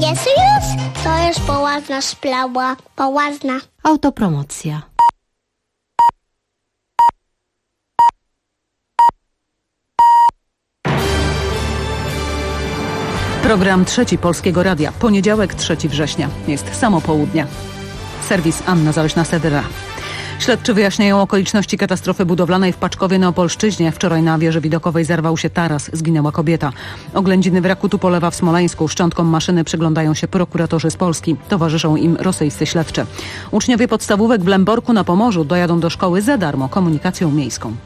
Jest już? To jest poważna sprawa. Poważna. Autopromocja. Program Trzeci Polskiego Radia. Poniedziałek, 3 września. Jest samo południe. Serwis Anna Zaleśna-Sedyra. Śledczy wyjaśniają okoliczności katastrofy budowlanej w Paczkowie na Opolszczyźnie. Wczoraj na wieży widokowej zerwał się taras. Zginęła kobieta. Oględziny wraku Tupolewa w Smoleńsku. Szczątkom maszyny przyglądają się prokuratorzy z Polski. Towarzyszą im rosyjscy śledczy. Uczniowie podstawówek w Lęborku na Pomorzu dojadą do szkoły za darmo komunikacją miejską.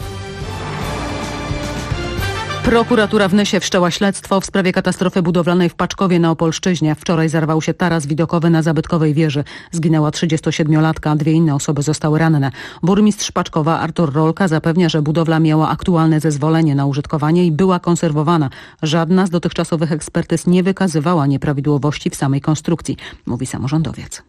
Prokuratura w Nysie wszczęła śledztwo w sprawie katastrofy budowlanej w Paczkowie na Opolszczyźnie. Wczoraj zarwał się taras widokowy na zabytkowej wieży. Zginęła 37-latka, 2 inne osoby zostały ranne. Burmistrz Paczkowa Artur Rolka zapewnia, że budowla miała aktualne zezwolenie na użytkowanie i była konserwowana. Żadna z dotychczasowych ekspertyz nie wykazywała nieprawidłowości w samej konstrukcji, mówi samorządowiec.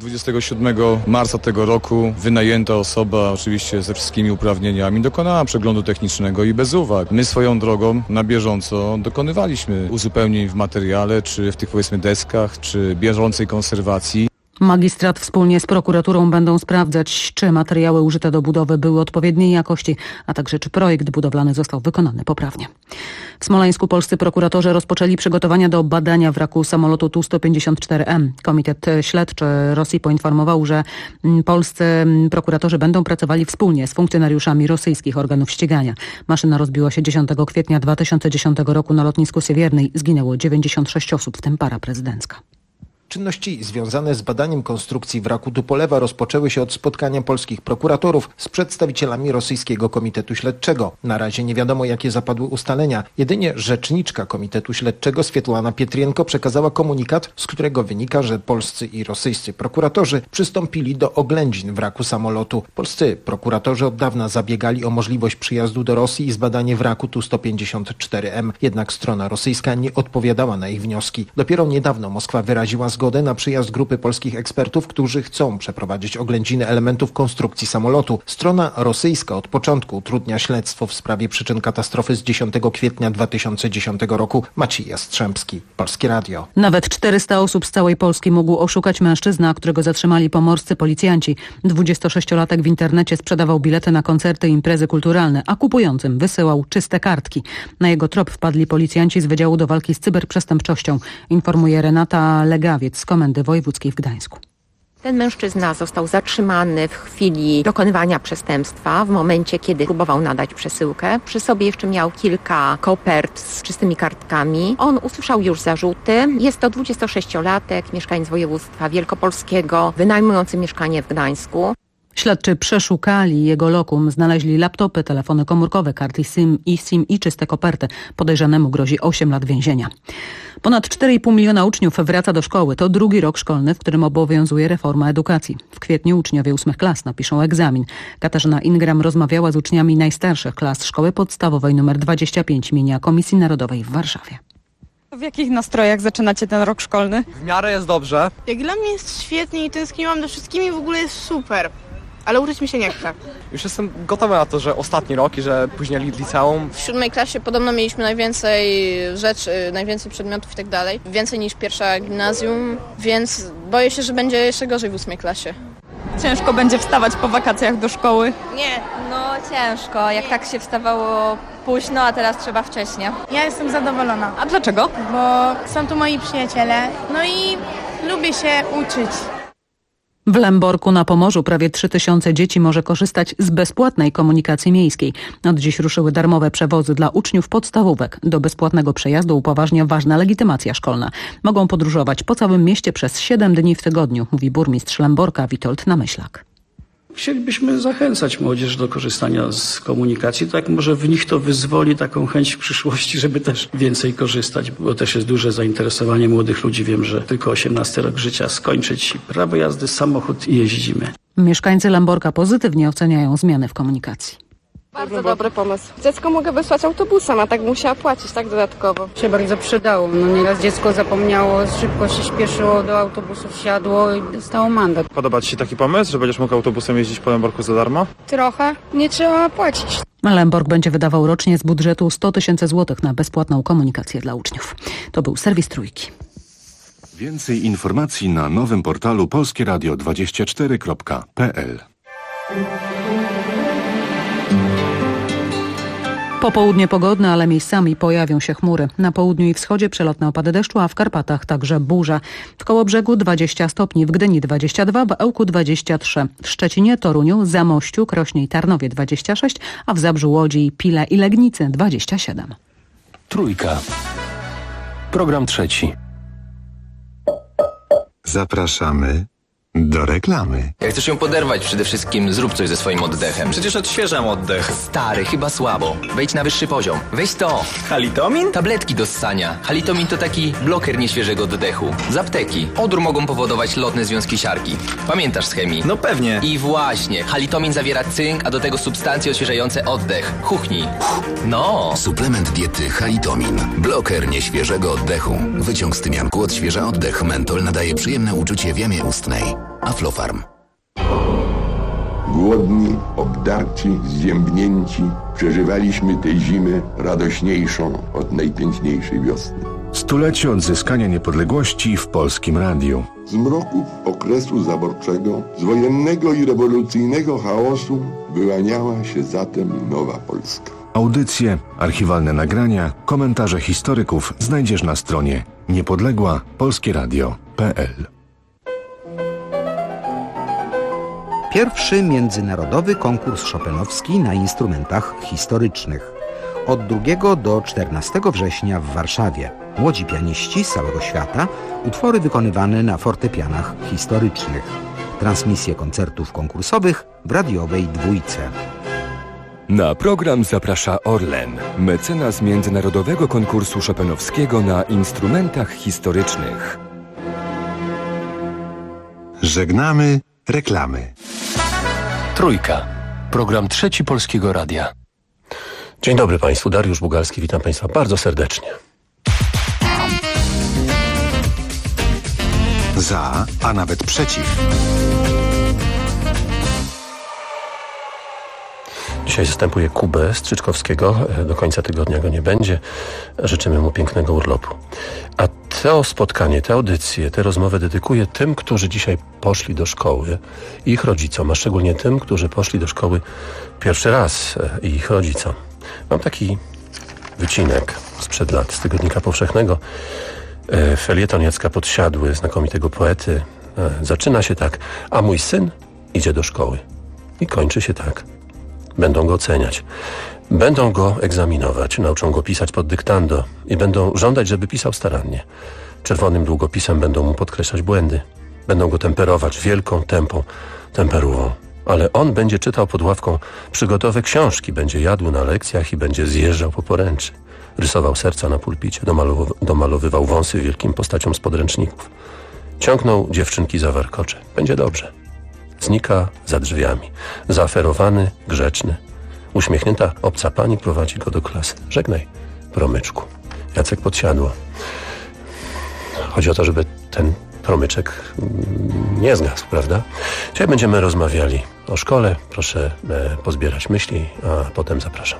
27 marca tego roku wynajęta osoba, oczywiście ze wszystkimi uprawnieniami, dokonała przeglądu technicznego i bez uwag. My swoją drogą na bieżąco dokonywaliśmy uzupełnień w materiale, czy w tych powiedzmy deskach, czy bieżącej konserwacji. Magistrat wspólnie z prokuraturą będą sprawdzać, czy materiały użyte do budowy były odpowiedniej jakości, a także czy projekt budowlany został wykonany poprawnie. W Smoleńsku polscy prokuratorzy rozpoczęli przygotowania do badania wraku samolotu Tu-154M. Komitet Śledczy Rosji poinformował, że polscy prokuratorzy będą pracowali wspólnie z funkcjonariuszami rosyjskich organów ścigania. Maszyna rozbiła się 10 kwietnia 2010 roku na lotnisku Siewiernej. Zginęło 96 osób, w tym para prezydencka. Czynności związane z badaniem konstrukcji wraku Tupolewa rozpoczęły się od spotkania polskich prokuratorów z przedstawicielami rosyjskiego Komitetu Śledczego. Na razie nie wiadomo, jakie zapadły ustalenia. Jedynie rzeczniczka Komitetu Śledczego Swietlana Pietrienko przekazała komunikat, z którego wynika, że polscy i rosyjscy prokuratorzy przystąpili do oględzin wraku samolotu. Polscy prokuratorzy od dawna zabiegali o możliwość przyjazdu do Rosji i zbadanie wraku Tu-154M. Jednak strona rosyjska nie odpowiadała na ich wnioski. Dopiero niedawno Moskwa wyraziła zgodę na przyjazd grupy polskich ekspertów, którzy chcą przeprowadzić oględziny elementów konstrukcji samolotu. Strona rosyjska od początku utrudnia śledztwo w sprawie przyczyn katastrofy z 10 kwietnia 2010 roku. Maciej Jastrzębski, Polskie Radio. Nawet 400 osób z całej Polski mógł oszukać mężczyzna, którego zatrzymali pomorscy policjanci. 26-latek w internecie sprzedawał bilety na koncerty i imprezy kulturalne, a kupującym wysyłał czyste kartki. Na jego trop wpadli policjanci z Wydziału do Walki z Cyberprzestępczością, informuje Renata Legawiec z Komendy Wojewódzkiej w Gdańsku. Ten mężczyzna został zatrzymany w chwili dokonywania przestępstwa, w momencie, kiedy próbował nadać przesyłkę. Przy sobie jeszcze miał kilka kopert z czystymi kartkami. On usłyszał już zarzuty. Jest to 26-latek, mieszkaniec województwa wielkopolskiego, wynajmujący mieszkanie w Gdańsku. Śledczy przeszukali jego lokum, znaleźli laptopy, telefony komórkowe, karty SIM i czyste koperty. Podejrzanemu grozi 8 lat więzienia. Ponad 4,5 miliona uczniów wraca do szkoły. To drugi rok szkolny, w którym obowiązuje reforma edukacji. W kwietniu uczniowie 8 klas napiszą egzamin. Katarzyna Ingram rozmawiała z uczniami najstarszych klas szkoły podstawowej nr 25 imienia Komisji Narodowej w Warszawie. W jakich nastrojach zaczynacie ten rok szkolny? W miarę jest dobrze. Jak dla mnie jest świetnie i tęskniłam do wszystkimi, w ogóle jest super. Ale uczyć mi się nie chce. Już jestem gotowy na to, że ostatni rok i że później liceum. W 7 klasie podobno mieliśmy najwięcej rzeczy, najwięcej przedmiotów i tak dalej. Więcej niż pierwsza gimnazjum, więc boję się, że będzie jeszcze gorzej w 8 klasie. Ciężko będzie wstawać po wakacjach do szkoły? Nie. No ciężko, jak tak się wstawało późno, a teraz trzeba wcześnie. Ja jestem zadowolona. A dlaczego? Bo są tu moi przyjaciele, no i lubię się uczyć. W Lęborku na Pomorzu prawie 3000 dzieci może korzystać z bezpłatnej komunikacji miejskiej. Od dziś ruszyły darmowe przewozy dla uczniów podstawówek. Do bezpłatnego przejazdu upoważnia ważna legitymacja szkolna. Mogą podróżować po całym mieście przez 7 dni w tygodniu, mówi burmistrz Lęborka Witold Namyślak. Chcielibyśmy zachęcać młodzież do korzystania z komunikacji, tak może w nich to wyzwoli taką chęć w przyszłości, żeby też więcej korzystać, bo też jest duże zainteresowanie młodych ludzi. Wiem, że tylko 18 rok życia skończyć prawo jazdy, samochód i jeździmy. Mieszkańcy Lęborka pozytywnie oceniają zmiany w komunikacji. Bardzo dobry pomysł. Dziecko mogę wysłać autobusem, a tak musiała płacić tak dodatkowo. Się bardzo przydało. Nieraz dziecko zapomniało, szybko się śpieszyło, do autobusu wsiadło i dostało mandat. Podoba Ci się taki pomysł, że będziesz mógł autobusem jeździć po Lęborku za darmo? Trochę. Nie trzeba płacić. Lębork będzie wydawał rocznie z budżetu 100 000 złotych na bezpłatną komunikację dla uczniów. To był serwis Trójki. Więcej informacji na nowym portalu polskieradio24.pl. Popołudnie pogodne, ale miejscami pojawią się chmury. Na południu i wschodzie przelotne opady deszczu, a w Karpatach także burza. W Kołobrzegu 20 stopni, w Gdyni 22, w Ełku 23, w Szczecinie, Toruniu, Zamościu, Krośnie i Tarnowie 26, a w Zabrzu, Łodzi, Pile i Legnicy 27. Trójka. Program trzeci. Zapraszamy do reklamy. Jak chcesz ją poderwać, przede wszystkim zrób coś ze swoim oddechem. Przecież odświeżam oddech. Stary, chyba słabo. Wejdź na wyższy poziom. Weź to. Halitomin? Tabletki do ssania. Halitomin to taki bloker nieświeżego oddechu. Z apteki. Odór mogą powodować lotne związki siarki. Pamiętasz z chemii? No pewnie. I właśnie. Halitomin zawiera cynk, a do tego substancje odświeżające oddech. Chuchnij. No. Suplement diety Halitomin. Bloker nieświeżego oddechu. Wyciąg z tymianku odświeża oddech. Mentol nadaje przyjemne uczucie w jamie ustnej. Aflofarm. Głodni, obdarci, zziębnięci, przeżywaliśmy tę zimę radośniejszą od najpiękniejszej wiosny. Stulecie odzyskania niepodległości w Polskim Radiu. Z mroków okresu zaborczego, z wojennego i rewolucyjnego chaosu wyłaniała się zatem nowa Polska. Audycje, archiwalne nagrania, komentarze historyków znajdziesz na stronie niepodległa-polskieradio.pl. Pierwszy międzynarodowy konkurs chopinowski na instrumentach historycznych. Od 2 do 14 września w Warszawie. Młodzi pianiści z całego świata, utwory wykonywane na fortepianach historycznych. Transmisje koncertów konkursowych w radiowej Dwójce. Na program zaprasza Orlen, mecenas międzynarodowego konkursu chopinowskiego na instrumentach historycznych. Żegnamy reklamy. Trójka. Program trzeci Polskiego Radia. Dzień dobry Państwu, Dariusz Bugalski, witam Państwa bardzo serdecznie. Za, a nawet przeciw. Dzisiaj zastępuję Kubę Strzyczkowskiego. Do końca tygodnia go nie będzie. Życzymy mu pięknego urlopu. A to spotkanie, tę audycję, tę rozmowę dedykuję tym, którzy dzisiaj poszli do szkoły i ich rodzicom, a szczególnie tym, którzy poszli do szkoły pierwszy raz i ich rodzicom. Mam taki wycinek sprzed lat z Tygodnika Powszechnego. Felieton Jacka Podsiadły, znakomitego poety. Zaczyna się tak: a mój syn idzie do szkoły. I kończy się tak: będą go oceniać. Będą go egzaminować, nauczą go pisać pod dyktando i będą żądać, żeby pisał starannie. Czerwonym długopisem będą mu podkreślać błędy. Będą go temperować wielką, tępą temperówą. Ale on będzie czytał pod ławką przygotowe książki, będzie jadł na lekcjach i będzie zjeżdżał po poręczy. Rysował serca na pulpicie, domalowywał wąsy wielkim postaciom z podręczników. Ciągnął dziewczynki za warkocze. Będzie dobrze. Znika za drzwiami. Zaaferowany, grzeczny. Uśmiechnięta obca pani prowadzi go do klasy. Żegnaj, promyczku. Jacek Podsiadło. Chodzi o to, żeby ten promyczek nie zgasł, prawda? Dzisiaj będziemy rozmawiali o szkole. Proszę pozbierać myśli, a potem zapraszam.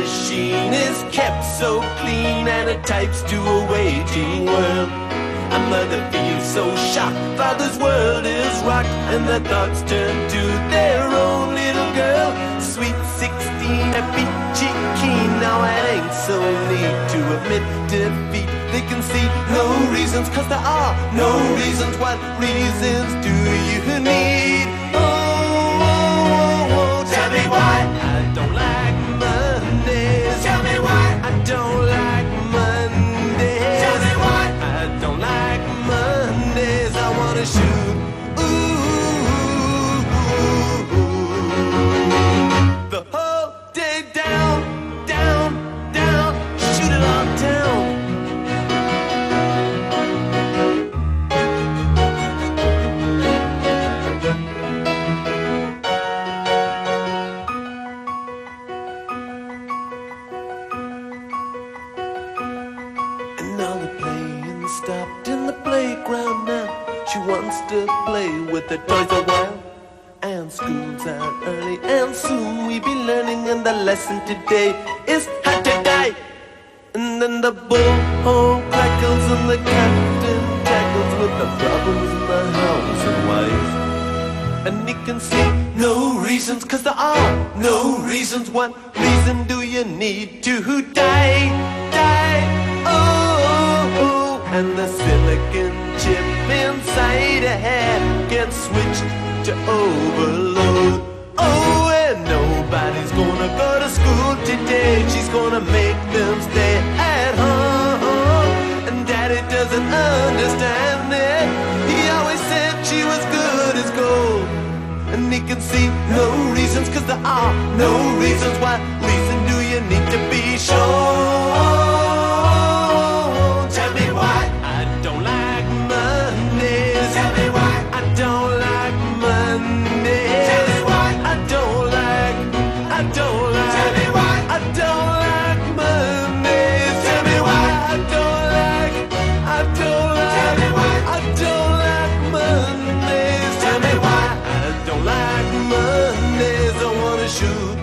machine is kept so clean and it types to a waiting world. A mother feels so shocked, father's world is rocked, and their thoughts turn to their own little girl. Sweet 16, a peachy keen, now it ain't so neat to admit defeat. They can see no reasons, 'cause there are no reasons. What reasons do you need? Oh, tell me why I don't like Mondays. Tell me why I don't like Mondays. Tell me why I don't like Mondays. I wanna shoot. The whole day down, down, down. Shoot it all down. Stopped in the playground now. She wants to play with the toys a while. And school's out early, and soon we be learning. And the lesson today is how to die. And then the bullhorn crackles and the captain tackles with the problems in the house and wife. And he can see no reasons, 'cause there are no reasons. What reason do you need to die? Die, oh. And the silicon chip inside her head gets switched to overload. Oh, and nobody's gonna go to school today. She's gonna make them stay at home. And Daddy doesn't understand it. He always said she was good as gold. And he can see no reasons, 'cause there are no reasons. What reason do you need to be sure? Tell me why I don't like Mondays. Tell me why I don't like Mondays. Tell me why I don't like. Tell me why I don't like Mondays. Tell me why I don't like. Tell me why I don't like Mondays. Tell me why I don't like Mondays. I wanna shoot.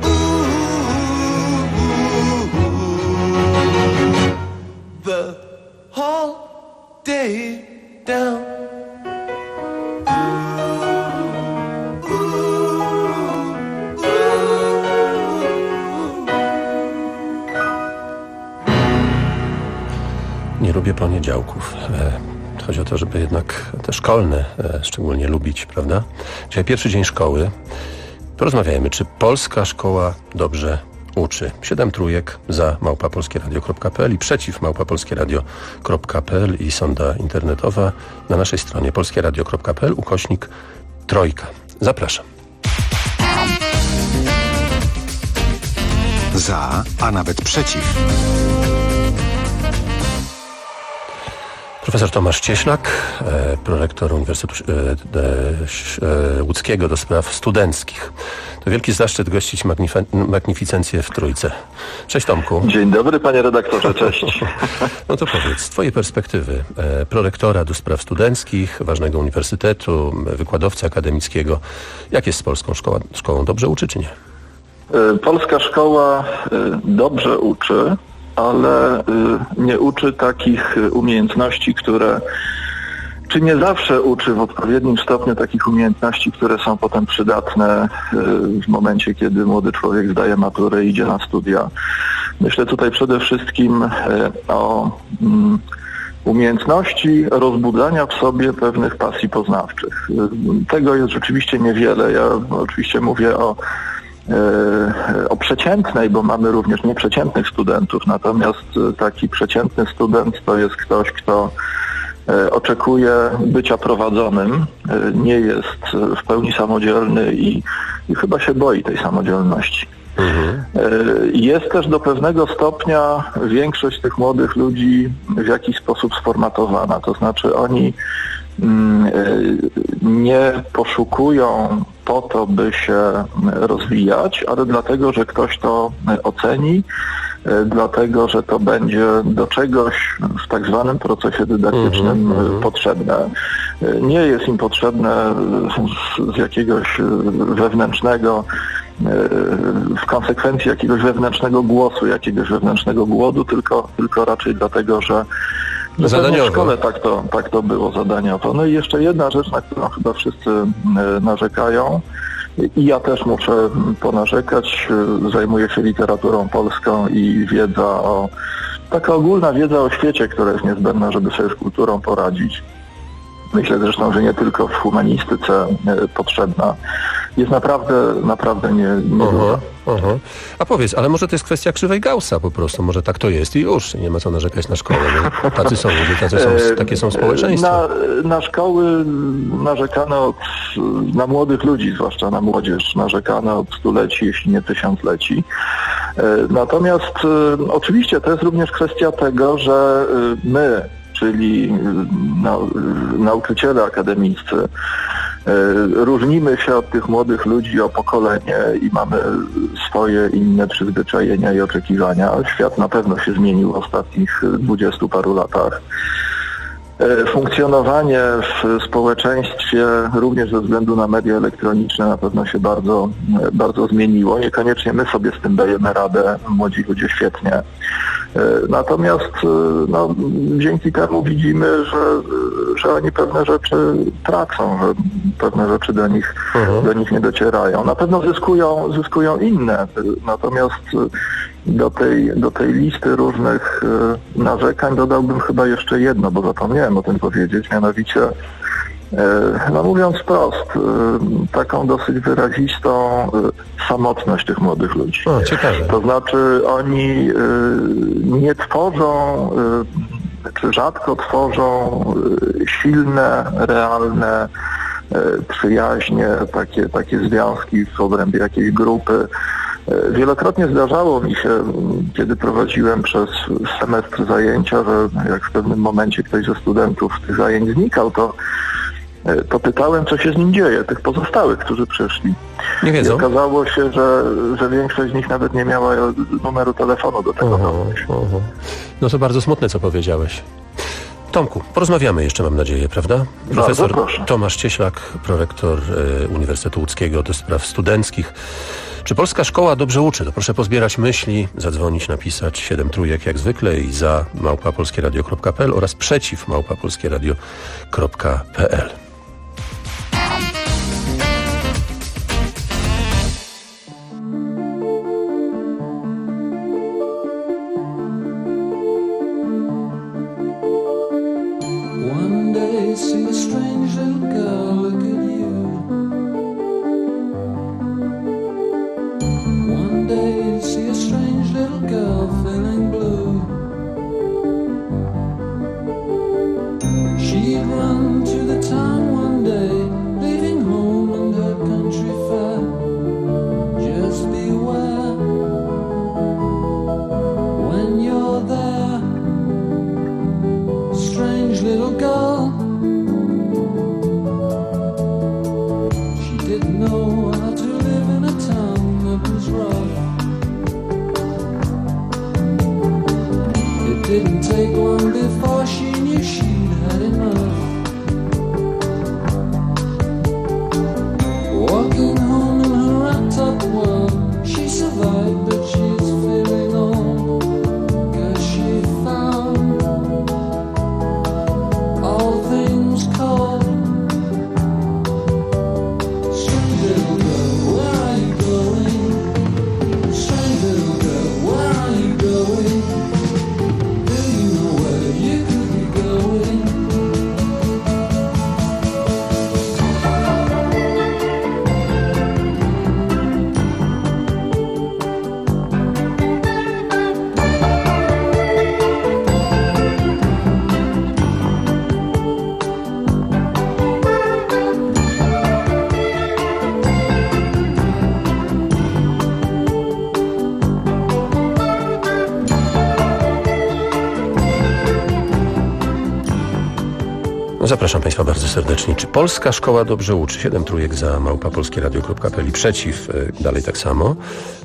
The whole day down. Nie lubię poniedziałków. Chodzi o to, żeby jednak te szkolne szczególnie lubić, prawda? Dzisiaj pierwszy dzień szkoły. Porozmawiajmy, czy polska szkoła dobrze uczy. 7 trójek za @polskieradio.pl i przeciw @polskieradio.pl i sonda internetowa na naszej stronie polskieradio.pl/3. Zapraszam. Za, a nawet przeciw. Profesor Tomasz Cieślak, prorektor Uniwersytetu Łódzkiego do spraw studenckich. To wielki zaszczyt gościć magnificencję w Trójce. Cześć Tomku. Dzień dobry panie redaktorze, cześć. No to powiedz, z twojej perspektywy, prorektora do spraw studenckich, ważnego uniwersytetu, wykładowcy akademickiego, jak jest z polską szkołą? Dobrze uczy czy nie? Polska szkoła dobrze uczy, ale nie uczy takich umiejętności, czy nie zawsze uczy w odpowiednim stopniu takich umiejętności, które są potem przydatne w momencie, kiedy młody człowiek zdaje maturę i idzie na studia. Myślę tutaj przede wszystkim o umiejętności rozbudzania w sobie pewnych pasji poznawczych. Tego jest rzeczywiście niewiele. Ja oczywiście mówię o przeciętnej, bo mamy również nieprzeciętnych studentów, natomiast taki przeciętny student to jest ktoś, kto oczekuje bycia prowadzonym, nie jest w pełni samodzielny i chyba się boi tej samodzielności. Jest też do pewnego stopnia większość tych młodych ludzi w jakiś sposób sformatowana, to znaczy oni nie poszukują po to, by się rozwijać, ale dlatego, że ktoś to oceni, dlatego, że to będzie do czegoś w tak zwanym procesie dydaktycznym potrzebne. Nie jest im potrzebne z jakiegoś wewnętrznego w konsekwencji jakiegoś wewnętrznego głosu, jakiegoś wewnętrznego głodu, tylko raczej dlatego, że w szkole tak to było zadaniowo. No i jeszcze jedna rzecz, na którą chyba wszyscy narzekają, i ja też muszę ponarzekać, zajmuję się literaturą polską i taka ogólna wiedza o świecie, która jest niezbędna, żeby sobie z kulturą poradzić. Myślę zresztą, że nie tylko w humanistyce potrzebna. Jest naprawdę nie duża. A powiedz, ale może to jest kwestia krzywej Gaussa po prostu, może tak to jest i już, nie ma co narzekać na szkołę, bo tacy są ludzie, takie są społeczeństwa. Na szkoły narzekano, na młodych ludzi, zwłaszcza na młodzież, narzekano od stuleci, jeśli nie tysiącleci. Natomiast oczywiście to jest również kwestia tego, że my, czyli nauczyciele akademiccy, różnimy się od tych młodych ludzi o pokolenie i mamy swoje inne przyzwyczajenia i oczekiwania. Świat na pewno się zmienił w ostatnich 20 paru latach. Funkcjonowanie w społeczeństwie, również ze względu na media elektroniczne, na pewno się bardzo, bardzo zmieniło. Niekoniecznie my sobie z tym dajemy radę, młodzi ludzie świetnie. Natomiast dzięki temu widzimy, że oni pewne rzeczy tracą, że pewne rzeczy do nich nie docierają. Na pewno zyskują inne, natomiast do tej listy różnych narzekań dodałbym chyba jeszcze jedno, bo zapomniałem o tym powiedzieć, mianowicie, mówiąc wprost, taką dosyć wyrazistą samotność tych młodych ludzi. Ciekawe. To znaczy oni nie tworzą, czy rzadko tworzą silne, realne przyjaźnie, takie związki w obrębie jakiejś grupy. Wielokrotnie zdarzało mi się, kiedy prowadziłem przez semestr zajęcia, że jak w pewnym momencie ktoś ze studentów z tych zajęć znikał, to pytałem, co się z nim dzieje, tych pozostałych, którzy przyszli. Nie wiedzą. I okazało się, że większość z nich nawet nie miała numeru telefonu do tego kogoś. No to bardzo smutne, co powiedziałeś. Tomku, porozmawiamy jeszcze, mam nadzieję, prawda? Profesor Tomasz Cieślak, prorektor Uniwersytetu Łódzkiego do spraw studenckich. Czy polska szkoła dobrze uczy? To proszę pozbierać myśli, zadzwonić, napisać 7 trójek jak zwykle i za @polskieradio.pl oraz przeciw @polskieradio.pl. Zapraszam Państwa bardzo serdecznie. Czy polska szkoła dobrze uczy? 7 trójek za @polskieradio.pl i przeciw, dalej tak samo.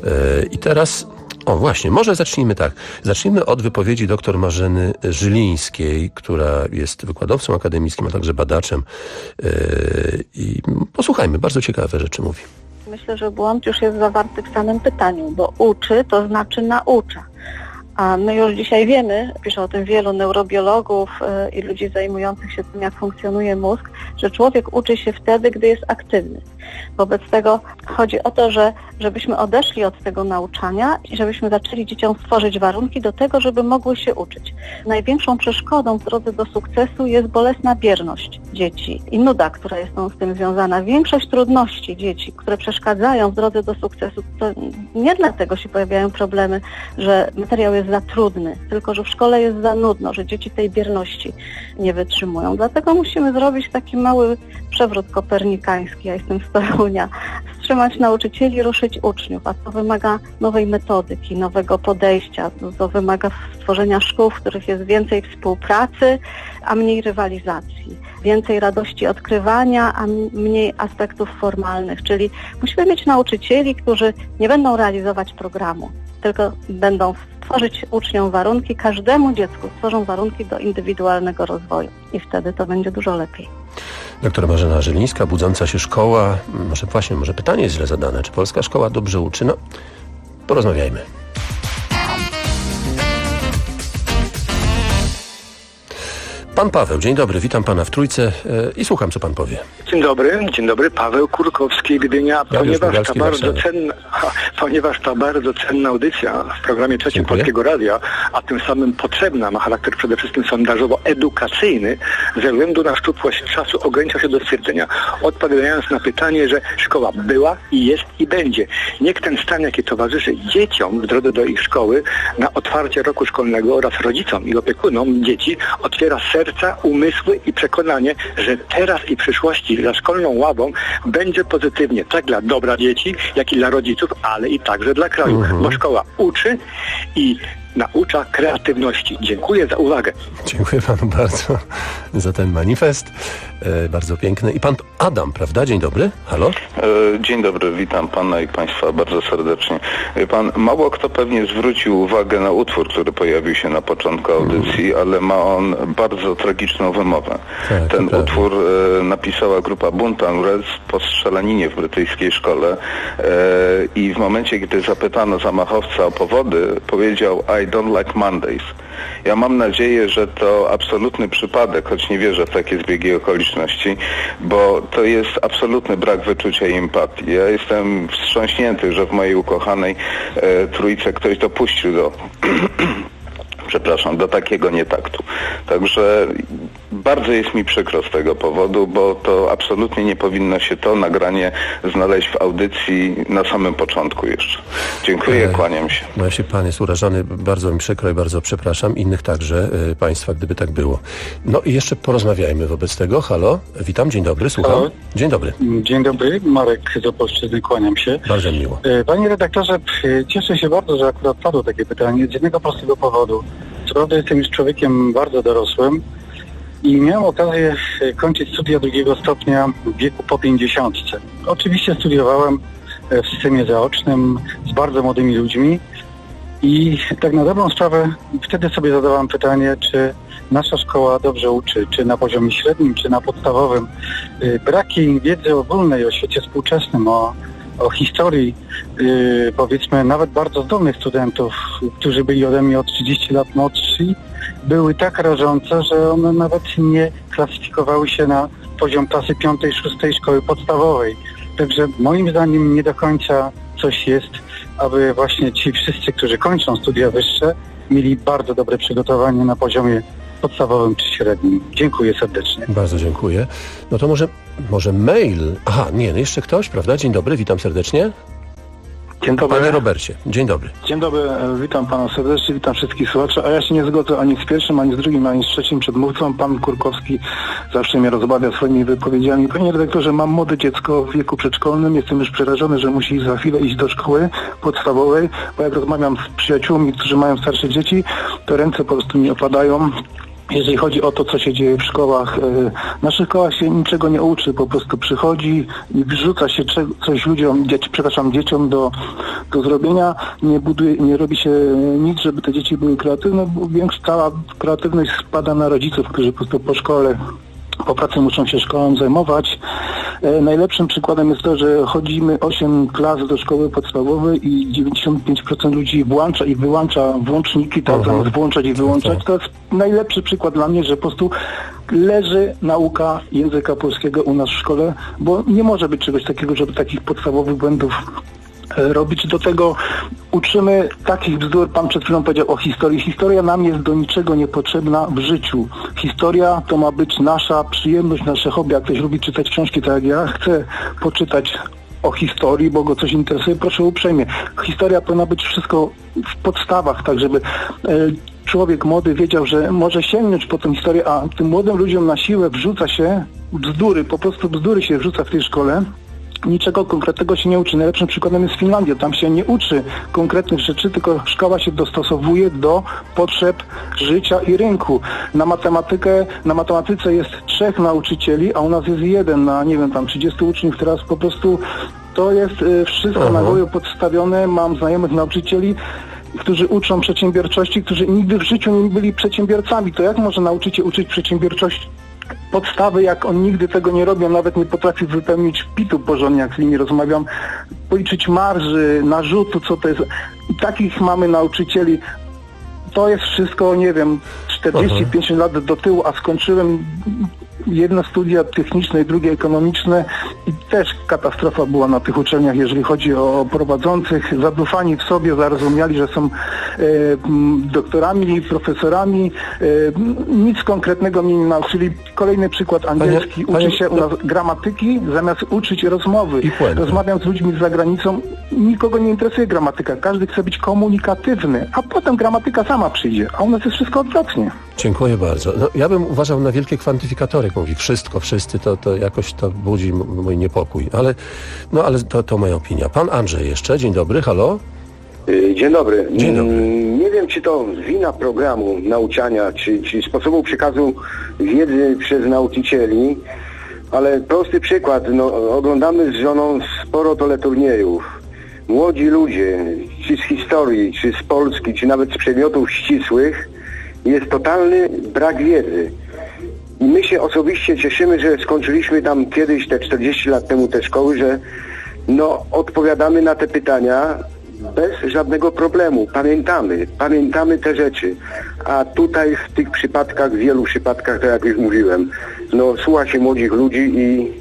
I teraz, właśnie, może zacznijmy tak. Zacznijmy od wypowiedzi dr Marzeny Żylińskiej, która jest wykładowcą akademickim, a także badaczem. I posłuchajmy, bardzo ciekawe rzeczy mówi. Myślę, że błąd już jest zawarty w samym pytaniu, bo uczy to znaczy naucza. A my już dzisiaj wiemy, pisze o tym wielu neurobiologów i ludzi zajmujących się tym, jak funkcjonuje mózg, że człowiek uczy się wtedy, gdy jest aktywny. Wobec tego chodzi o to, żebyśmy odeszli od tego nauczania i żebyśmy zaczęli dzieciom stworzyć warunki do tego, żeby mogły się uczyć. Największą przeszkodą w drodze do sukcesu jest bolesna bierność dzieci i nuda, która jest z tym związana. Większość trudności dzieci, które przeszkadzają w drodze do sukcesu, to nie dlatego się pojawiają problemy, że materiał jest za trudny, tylko że w szkole jest za nudno, że dzieci tej bierności nie wytrzymują. Dlatego musimy zrobić taki mały przewrót kopernikański, ja jestem z Torunia, wstrzymać nauczycieli, ruszyć uczniów, a to wymaga nowej metodyki, nowego podejścia, to wymaga stworzenia szkół, w których jest więcej współpracy, a mniej rywalizacji, więcej radości odkrywania, a mniej aspektów formalnych, czyli musimy mieć nauczycieli, którzy nie będą realizować programu, tylko będą tworzyć uczniom warunki, każdemu dziecku stworzą warunki do indywidualnego rozwoju i wtedy to będzie dużo lepiej. Doktor Marzena Żylińska, Budząca się szkoła. Może pytanie jest źle zadane. Czy polska szkoła dobrze uczy? No, porozmawiajmy. Pan Paweł, dzień dobry, witam pana w Trójce i słucham, co pan powie. Dzień dobry, Paweł Kurkowski, Gdynia. Ponieważ ta bardzo cenna audycja w programie trzecim Polskiego Radia, a tym samym potrzebna, ma charakter przede wszystkim sondażowo-edukacyjny, ze względu na szczupłość czasu ogranicza się do stwierdzenia, odpowiadając na pytanie, że szkoła była i jest i będzie. Niech ten stan, jaki towarzyszy dzieciom w drodze do ich szkoły na otwarcie roku szkolnego oraz rodzicom i opiekunom dzieci otwiera serca, umysły i przekonanie, że teraz i w przyszłości za szkolną ławą będzie pozytywnie tak dla dobra dzieci, jak i dla rodziców, ale i także dla kraju, bo szkoła uczy i naucza kreatywności. Dziękuję za uwagę. Dziękuję panu bardzo za ten manifest. Bardzo piękny. I pan Adam, prawda? Dzień dobry. Halo? Dzień dobry, witam pana i państwa bardzo serdecznie. Pan, mało kto pewnie zwrócił uwagę na utwór, który pojawił się na początku audycji, ale ma on bardzo tragiczną wymowę. Tak, ten utwór napisała grupa Bunt and Reds po strzelaninie w brytyjskiej szkole i w momencie, gdy zapytano zamachowca o powody, powiedział I don't like Mondays. Ja mam nadzieję, że to absolutny przypadek, choć nie wierzę w takie zbiegi okoliczności, bo to jest absolutny brak wyczucia i empatii. Ja jestem wstrząśnięty, że w mojej ukochanej Trójce ktoś dopuścił do takiego nietaktu. Także bardzo jest mi przykro z tego powodu, bo to absolutnie nie powinno się to nagranie znaleźć w audycji na samym początku jeszcze. Dziękuję, kłaniam się. No jeśli pan jest urażony, bardzo mi przykro i bardzo przepraszam. Innych także państwa, gdyby tak było. No i jeszcze porozmawiajmy wobec tego. Halo, witam, dzień dobry, słucham. Halo. Dzień dobry. Dzień dobry, Marek z Opolszczyzny, kłaniam się. Bardzo miło. Panie redaktorze, cieszę się bardzo, że akurat padło takie pytanie z jednego prostego powodu. Co prawda jestem już człowiekiem bardzo dorosłym i miałem okazję kończyć studia drugiego stopnia w wieku po 50. Oczywiście studiowałem w systemie zaocznym z bardzo młodymi ludźmi i tak na dobrą sprawę wtedy sobie zadawałem pytanie, czy nasza szkoła dobrze uczy, czy na poziomie średnim, czy na podstawowym. Braki wiedzy ogólnej o świecie współczesnym, o historii, powiedzmy, nawet bardzo zdolnych studentów, którzy byli ode mnie o 30 lat młodsi, były tak rażące, że one nawet nie klasyfikowały się na poziom klasy 5-6 szkoły podstawowej. Także moim zdaniem nie do końca coś jest, aby właśnie ci wszyscy, którzy kończą studia wyższe, mieli bardzo dobre przygotowanie na poziomie podstawowym czy średnim. Dziękuję serdecznie. Bardzo dziękuję. No to może mail. Aha, nie, jeszcze ktoś, prawda? Dzień dobry, witam serdecznie. Dzień dobry. Panie Robercie, dzień dobry. Dzień dobry, witam pana serdecznie, witam wszystkich słuchaczy, a ja się nie zgodzę ani z pierwszym, ani z drugim, ani z trzecim przedmówcą. Pan Kurkowski zawsze mnie rozbawia swoimi wypowiedziami. Panie redaktorze, mam młode dziecko w wieku przedszkolnym, jestem już przerażony, że musi za chwilę iść do szkoły podstawowej, bo jak rozmawiam z przyjaciółmi, którzy mają starsze dzieci, to ręce po prostu mi opadają. Jeżeli chodzi o to, co się dzieje w szkołach, w naszych szkołach się niczego nie uczy, po prostu przychodzi i wrzuca się coś dzieciom do zrobienia, nie robi się nic, żeby te dzieci były kreatywne, bo cała kreatywność spada na rodziców, którzy po prostu po szkole, po pracy muszą się szkołą zajmować. Najlepszym przykładem jest to, że chodzimy 8 klas do szkoły podstawowej i 95% ludzi włącza i wyłącza włączniki, tak zamiast włączać i wyłączać. To jest najlepszy przykład dla mnie, że po prostu leży nauka języka polskiego u nas w szkole, bo nie może być czegoś takiego, żeby takich podstawowych błędów robić. Do tego uczymy takich bzdur. Pan przed chwilą powiedział o historii. Historia nam jest do niczego niepotrzebna w życiu. Historia to ma być nasza przyjemność, nasze hobby. Jak ktoś lubi czytać książki, tak jak ja chcę poczytać o historii, bo go coś interesuje, proszę uprzejmie. Historia powinna być wszystko w podstawach, tak żeby człowiek młody wiedział, że może sięgnąć po tę historię, a tym młodym ludziom na siłę wrzuca się bzdury, po prostu bzdury się wrzuca w tej szkole. Niczego konkretnego się nie uczy. Najlepszym przykładem jest Finlandia. Tam się nie uczy konkretnych rzeczy, tylko szkoła się dostosowuje do potrzeb życia i rynku. Na matematyce jest 3 nauczycieli, a u nas jest 1 na, nie wiem, tam 30 uczniów. Teraz po prostu to jest wszystko na gołę podstawione. Mam znajomych nauczycieli, którzy uczą przedsiębiorczości, którzy nigdy w życiu nie byli przedsiębiorcami. To jak może nauczyciel uczyć przedsiębiorczości? Podstawy, jak on nigdy tego nie robi, on nawet nie potrafi wypełnić PIT-u porządnie, jak z nimi rozmawiam, policzyć marży, narzutu, co to jest. I takich mamy nauczycieli. To jest wszystko, nie wiem, 40-50 lat do tyłu, a skończyłem jedne studia techniczne i drugie ekonomiczne i też katastrofa była na tych uczelniach, jeżeli chodzi o prowadzących. Zadufani w sobie, zarozumiali, że są doktorami, profesorami. Nic konkretnego mnie nie nauczyli. Kolejny przykład angielski. Uczy się u nas gramatyki zamiast uczyć rozmowy. Rozmawiam z ludźmi z zagranicą. Nikogo nie interesuje gramatyka. Każdy chce być komunikatywny, a potem gramatyka sama przyjdzie. A u nas jest wszystko odwrotnie. Dziękuję bardzo. No, ja bym uważał na wielkie kwantyfikatory. Mówi wszystko, wszyscy, to jakoś to budzi mój niepokój. Ale to moja opinia. Pan Andrzej jeszcze. Dzień dobry, halo? Dzień dobry. Dzień dobry. Nie wiem, czy to wina programu nauczania, czy sposobu przekazu wiedzy przez nauczycieli, ale prosty przykład. Oglądamy z żoną sporo teleturniejów. Młodzi ludzie, czy z historii, czy z Polski, czy nawet z przedmiotów ścisłych, jest totalny brak wiedzy. I my się osobiście cieszymy, że skończyliśmy tam kiedyś, te 40 lat temu te szkoły, że odpowiadamy na te pytania bez żadnego problemu. Pamiętamy te rzeczy. A tutaj w tych przypadkach, w wielu przypadkach, tak jak już mówiłem, słucha się młodych ludzi i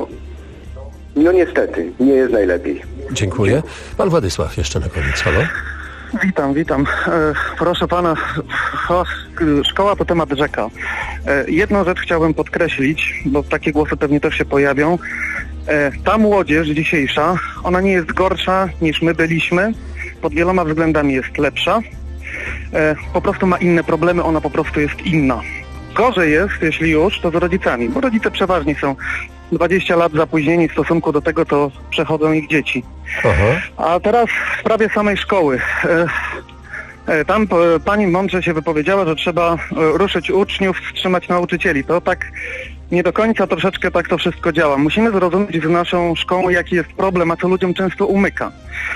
niestety, nie jest najlepiej. Dziękuję. Pan Władysław jeszcze na koniec, halo? Witam. Proszę pana, szkoła to temat rzeka. Jedną rzecz chciałbym podkreślić, bo takie głosy pewnie też się pojawią. Ta młodzież dzisiejsza, ona nie jest gorsza niż my byliśmy. Pod wieloma względami jest lepsza. Po prostu ma inne problemy, ona po prostu jest inna. Gorzej jest, jeśli już, to z rodzicami, bo rodzice przeważnie są 20 lat zapóźnieni w stosunku do tego, co przechodzą ich dzieci. A teraz w sprawie samej szkoły. Tam pani mądrze się wypowiedziała, że trzeba ruszyć uczniów, wstrzymać nauczycieli. To tak nie do końca troszeczkę tak to wszystko działa. Musimy zrozumieć z naszą szkołą, jaki jest problem, a co ludziom często umyka.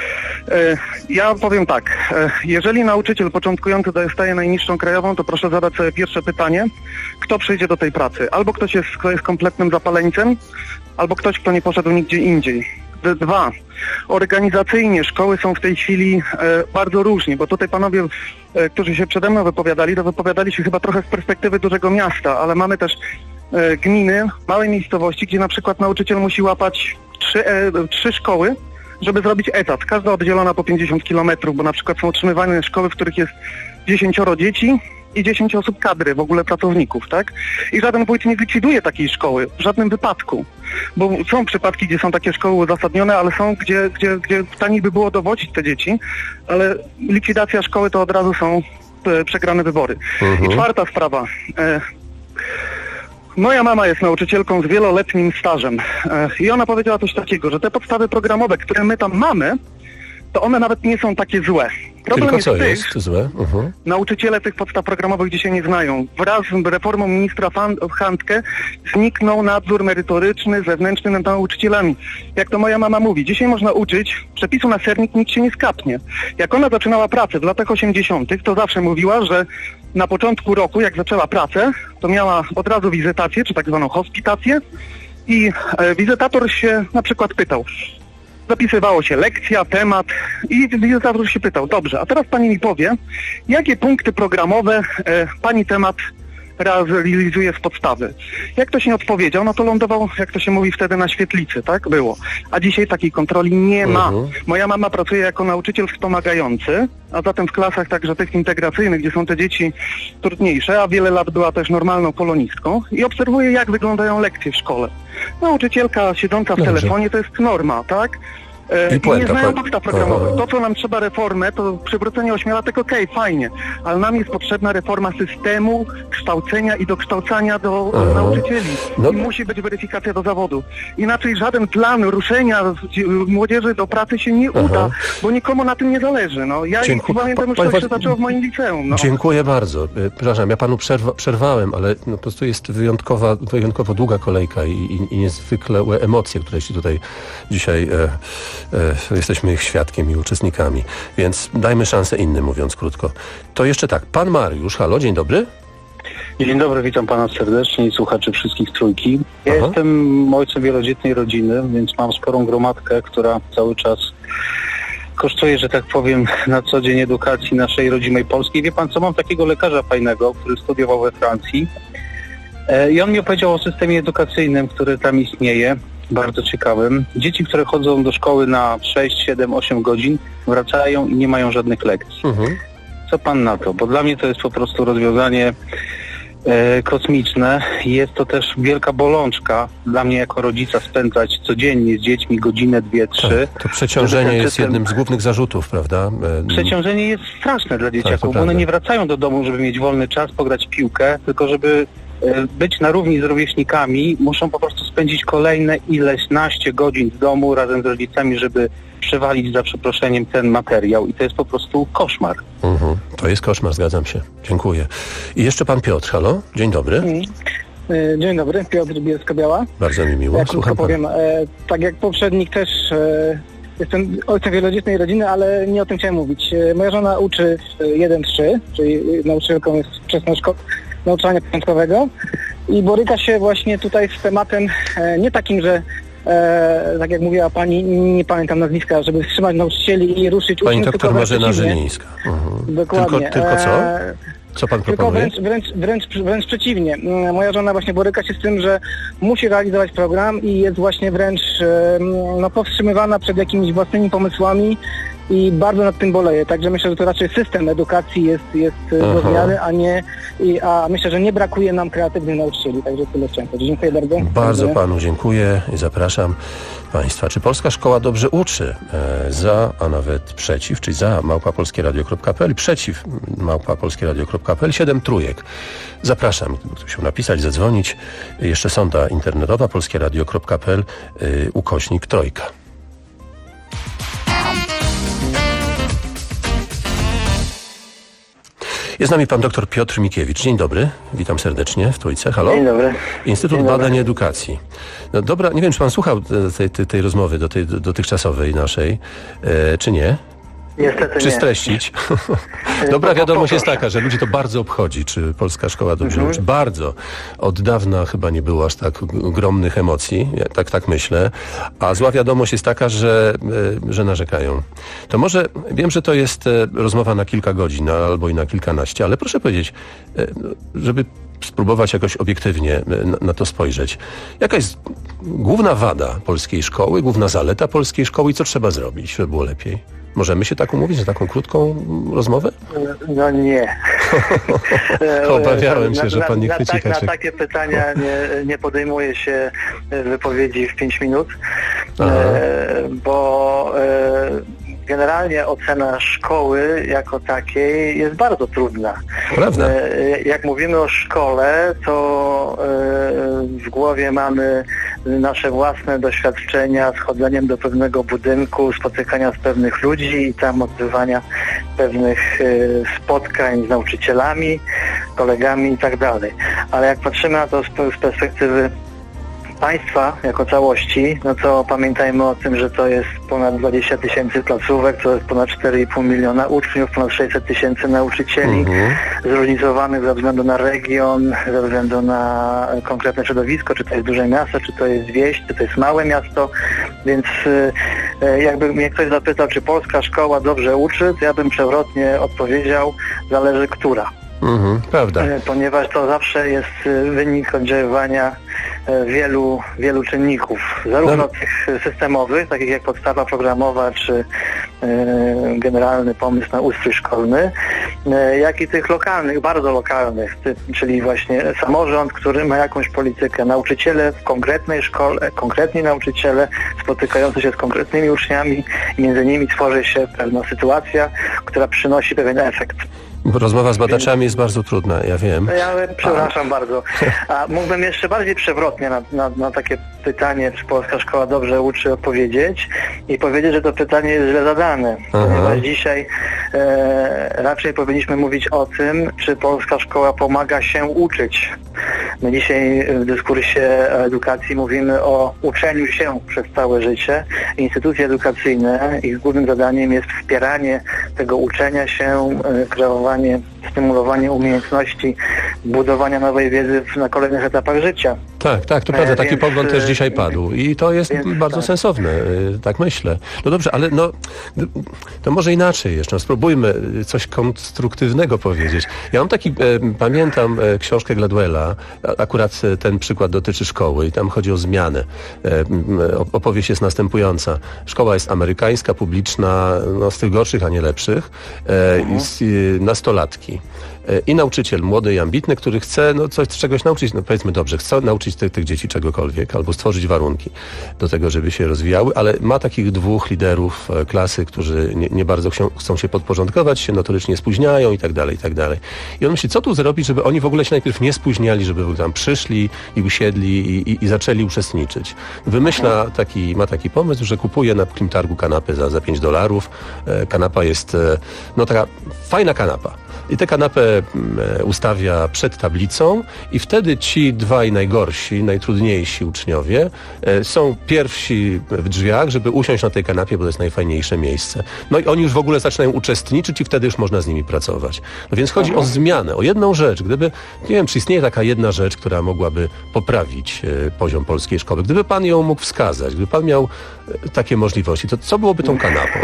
Ja powiem tak, jeżeli nauczyciel początkujący dostaje najniższą krajową, to proszę zadać sobie pierwsze pytanie, kto przyjdzie do tej pracy? Albo ktoś kto jest kompletnym zapaleńcem, albo ktoś, kto nie poszedł nigdzie indziej. 2. Organizacyjnie szkoły są w tej chwili bardzo różnie, bo tutaj panowie, którzy się przede mną wypowiadali, to wypowiadali się chyba trochę z perspektywy dużego miasta, ale mamy też gminy, małe miejscowości, gdzie na przykład nauczyciel musi łapać 3 szkoły, żeby zrobić etat. Każda oddzielona po 50 kilometrów, bo na przykład są utrzymywane szkoły, w których jest 10 dzieci i 10 osób kadry, w ogóle pracowników, tak? I żaden wójt nie likwiduje takiej szkoły, w żadnym wypadku. Bo są przypadki, gdzie są takie szkoły uzasadnione, ale są, gdzie taniej by było dowodzić te dzieci, ale likwidacja szkoły to od razu są przegrane wybory. I 4. sprawa. Moja mama jest nauczycielką z wieloletnim stażem i ona powiedziała coś takiego, że te podstawy programowe, które my tam mamy, to one nawet nie są takie złe. Problem Tylko co jest złe? Nauczyciele tych podstaw programowych dzisiaj nie znają. Wraz z reformą ministra Handke zniknął nadzór merytoryczny, zewnętrzny nad nauczycielami. Jak to moja mama mówi, dzisiaj można uczyć przepisu na sernik, nikt się nie skapnie. Jak ona zaczynała pracę w latach 80., to zawsze mówiła, że na początku roku, jak zaczęła pracę, to miała od razu wizytację, czy tak zwaną hospitację i wizytator się na przykład pytał, zapisywało się lekcja, temat i wizytator się pytał, dobrze, a teraz pani mi powie, jakie punkty programowe pani temat realizuje z podstawy. Jak ktoś nie odpowiedział, no to lądował, jak to się mówi wtedy, na świetlicy, tak? Było. A dzisiaj takiej kontroli nie ma. Moja mama pracuje jako nauczyciel wspomagający, a zatem w klasach także tych integracyjnych, gdzie są te dzieci trudniejsze, a wiele lat była też normalną polonistką i obserwuje, jak wyglądają lekcje w szkole. Nauczycielka siedząca w telefonie to jest norma, tak? I nie znają podstaw programowych. To, co nam trzeba reformę, to przywrócenie 8-latek, okej, fajnie, ale nam jest potrzebna reforma systemu kształcenia i dokształcania do nauczycieli. I musi być weryfikacja do zawodu. Inaczej żaden plan ruszenia młodzieży do pracy się nie uda, bo nikomu na tym nie zależy. No, ja pamiętam już, co się zaczęło w moim liceum. No. Dziękuję bardzo. Przepraszam, ja panu przerwałem, ale no, po prostu jest wyjątkowo długa kolejka i niezwykle emocje, które się tutaj dzisiaj jesteśmy ich świadkiem i uczestnikami, więc dajmy szansę innym, mówiąc krótko. To jeszcze tak, pan Mariusz, halo, dzień dobry. Dzień dobry, witam pana serdecznie i słuchaczy wszystkich Trójki. Ja jestem ojcem wielodzietnej rodziny, więc mam sporą gromadkę, która cały czas kosztuje, że tak powiem, na co dzień edukacji naszej rodzimej polskiej. Wie pan co, mam takiego lekarza fajnego, który studiował we Francji i on mi opowiedział o systemie edukacyjnym, który tam istnieje. Bardzo ciekawym. Dzieci, które chodzą do szkoły na 6, 7, 8 godzin, wracają i nie mają żadnych lekcji. Co pan na to? Bo dla mnie to jest po prostu rozwiązanie kosmiczne. Jest to też wielka bolączka dla mnie jako rodzica spędzać codziennie z dziećmi godzinę, 2, 3. To przeciążenie jest jednym z głównych zarzutów, prawda? Przeciążenie jest straszne dla dzieciaków, bo one nie wracają do domu, żeby mieć wolny czas, pograć w piłkę, tylko żeby być na równi z rówieśnikami, muszą po prostu spędzić kolejne ileśnaście godzin w domu razem z rodzicami, żeby przewalić za przeproszeniem ten materiał i to jest po prostu koszmar. To jest koszmar, zgadzam się. Dziękuję. I jeszcze pan Piotr, halo? Dzień dobry. Dzień dobry, Piotr Bielsko-Biała. Bardzo mi miło, ja krótko powiem, tak jak poprzednik też jestem ojcem wielodzietnej rodziny, ale nie o tym chciałem mówić. Moja żona uczy w 1-3, czyli nauczycielką jest nauczania początkowego i boryka się właśnie tutaj z tematem nie takim, że tak jak mówiła pani, nie pamiętam nazwiska, żeby wstrzymać nauczycieli i ruszyć pani uczniów. Pani doktor Marzena Żylińska. Dokładnie. Tylko co? Co pan proponuje? Wręcz przeciwnie. Moja żona właśnie boryka się z tym, że musi realizować program i jest właśnie wręcz powstrzymywana przed jakimiś własnymi pomysłami i bardzo nad tym boleję. Także myślę, że to raczej system edukacji jest do zmiany, a myślę, że nie brakuje nam kreatywnych nauczycieli. Także tyle chciałem powiedzieć. Dziękuję bardzo. Bardzo panu dziękuję i zapraszam państwa. Czy polska szkoła dobrze uczy? Za, a nawet przeciw, czyli za @polskieradio.pl, przeciw @polskieradio.pl, 7 trójek. Zapraszam, gdyby chciał napisać, zadzwonić. Jeszcze sonda internetowa polskieradio.pl /3. Jest z nami pan dr Piotr Mikiewicz. Dzień dobry, witam serdecznie w Trójce. Halo? Dzień dobry. Instytut Badań Edukacji. No dobra, nie wiem, czy pan słuchał tej rozmowy dotychczasowej naszej, czy nie? Niestety czy streścić? Dobra wiadomość jest taka, że ludzi to bardzo obchodzi, czy polska szkoła dobrze uczy. Bardzo. Od dawna chyba nie było aż tak ogromnych emocji, tak myślę. A zła wiadomość jest taka, że narzekają. To może, wiem, że to jest rozmowa na kilka godzin, albo i na kilkanaście, ale proszę powiedzieć, żeby spróbować jakoś obiektywnie na to spojrzeć. Jaka jest główna wada polskiej szkoły, główna zaleta polskiej szkoły i co trzeba zrobić, żeby było lepiej? Możemy się tak umówić na taką krótką rozmowę? No nie. Obawiałem się, że pan nie chwyci kaczek. Na takie pytania nie podejmuje się wypowiedzi w 5 minut, bo generalnie ocena szkoły jako takiej jest bardzo trudna. Prawda. Jak mówimy o szkole, to w głowie mamy nasze własne doświadczenia z chodzeniem do pewnego budynku, spotykania z pewnych ludzi i tam odbywania pewnych spotkań z nauczycielami, kolegami i tak dalej. Ale jak patrzymy na to z perspektywy państwa jako całości, no to pamiętajmy o tym, że to jest ponad 20 000 placówek, to jest ponad 4,5 miliona uczniów, ponad 600 000 nauczycieli, zróżnicowanych ze względu na region, ze względu na konkretne środowisko, czy to jest duże miasto, czy to jest wieś, czy to jest małe miasto, więc jakby mnie ktoś zapytał, czy polska szkoła dobrze uczy, to ja bym przewrotnie odpowiedział, zależy która. Prawda. Ponieważ to zawsze jest wynik oddziaływania wielu czynników, zarówno tych systemowych, takich jak podstawa programowa, czy generalny pomysł na ustrój szkolny, jak i tych lokalnych, bardzo lokalnych, czyli właśnie samorząd, który ma jakąś politykę, nauczyciele w konkretnej szkole, konkretni nauczyciele spotykający się z konkretnymi uczniami i między nimi tworzy się pewna sytuacja, która przynosi pewien efekt. Rozmowa z badaczami jest bardzo trudna, ja wiem. Ja przepraszam bardzo. A mógłbym jeszcze bardziej przewrotnie na takie pytanie, czy polska szkoła dobrze uczy, odpowiedzieć i powiedzieć, że to pytanie jest źle zadane. Ponieważ dzisiaj raczej powinniśmy mówić o tym, czy polska szkoła pomaga się uczyć. My dzisiaj w dyskursie o edukacji mówimy o uczeniu się przez całe życie. Instytucje edukacyjne, ich głównym zadaniem jest wspieranie tego uczenia się, kreowanie, stymulowanie umiejętności, budowania nowej wiedzy na kolejnych etapach życia. Tak, to prawda, taki pogląd też dzisiaj padł i to jest bardzo sensowne, tak myślę. No dobrze, ale to może inaczej jeszcze, spróbujmy coś konstruktywnego powiedzieć. Ja mam pamiętam książkę Gladwella, akurat ten przykład dotyczy szkoły i tam chodzi o zmianę. Opowieść jest następująca. Szkoła jest amerykańska, publiczna, z tych gorszych, a nie lepszych, nastolatki. I nauczyciel młody i ambitny, który chce czegoś nauczyć, powiedzmy dobrze, chce nauczyć tych dzieci czegokolwiek albo stworzyć warunki do tego, żeby się rozwijały, ale ma takich dwóch liderów klasy, którzy nie bardzo chcą się podporządkować, się notorycznie spóźniają i tak dalej, i tak dalej. I on myśli, co tu zrobić, żeby oni w ogóle się najpierw nie spóźniali, żeby tam przyszli i usiedli i zaczęli uczestniczyć. Ma taki pomysł, że kupuje na takim targu kanapę za $5. Kanapa jest, taka fajna kanapa. I tę kanapę ustawia przed tablicą i wtedy ci dwaj najgorsi, najtrudniejsi uczniowie są pierwsi w drzwiach, żeby usiąść na tej kanapie, bo to jest najfajniejsze miejsce. No i oni już w ogóle zaczynają uczestniczyć i wtedy już można z nimi pracować. No więc chodzi o zmianę, o jedną rzecz. Gdyby, nie wiem, czy istnieje taka jedna rzecz, która mogłaby poprawić poziom polskiej szkoły. Gdyby pan ją mógł wskazać, gdyby pan miał takie możliwości, to co byłoby tą kanapą?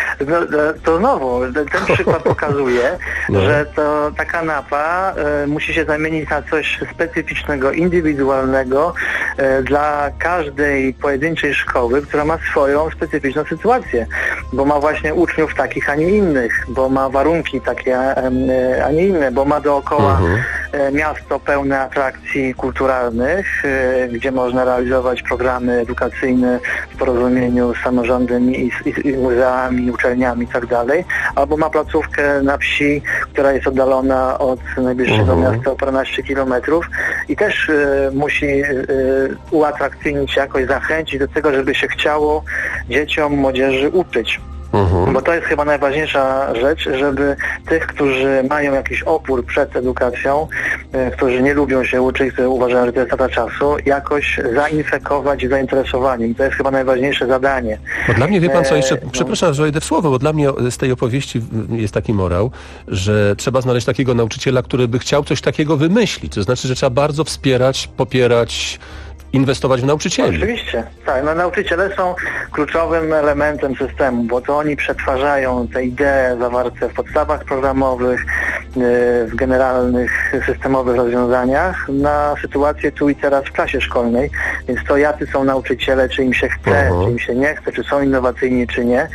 To znowu, ten przykład pokazuje, że ta kanapa musi się zamienić na coś specyficznego, indywidualnego dla każdej pojedynczej szkoły, która ma swoją specyficzną sytuację, bo ma właśnie uczniów takich, a nie innych, bo ma warunki takie, a nie inne, bo ma dookoła miasto pełne atrakcji kulturalnych, gdzie można realizować programy edukacyjne w porozumieniu z samorządem i muzeami, uczelniami i tak dalej, albo ma placówkę na wsi, która jest oddalona od najbliższego miasta o paręnaście kilometrów i też musi uatrakcyjnić, jakoś zachęcić do tego, żeby się chciało dzieciom, młodzieży uczyć. Bo to jest chyba najważniejsza rzecz, żeby tych, którzy mają jakiś opór przed edukacją, którzy nie lubią się uczyć, którzy uważają, że to jest strata czasu, jakoś zainfekować zainteresowaniem. To jest chyba najważniejsze zadanie. Bo dla mnie, wie pan co, jeszcze, przepraszam, że wejdę w słowo, bo dla mnie z tej opowieści jest taki morał, że trzeba znaleźć takiego nauczyciela, który by chciał coś takiego wymyślić. To znaczy, że trzeba bardzo wspierać, popierać, inwestować w nauczycieli. Oczywiście, tak. Nauczyciele są kluczowym elementem systemu, bo to oni przetwarzają te idee zawarte w podstawach programowych, w generalnych systemowych rozwiązaniach na sytuację tu i teraz w klasie szkolnej. Więc to jacy są nauczyciele, czy im się chce, czy im się nie chce, czy są innowacyjni, czy nie,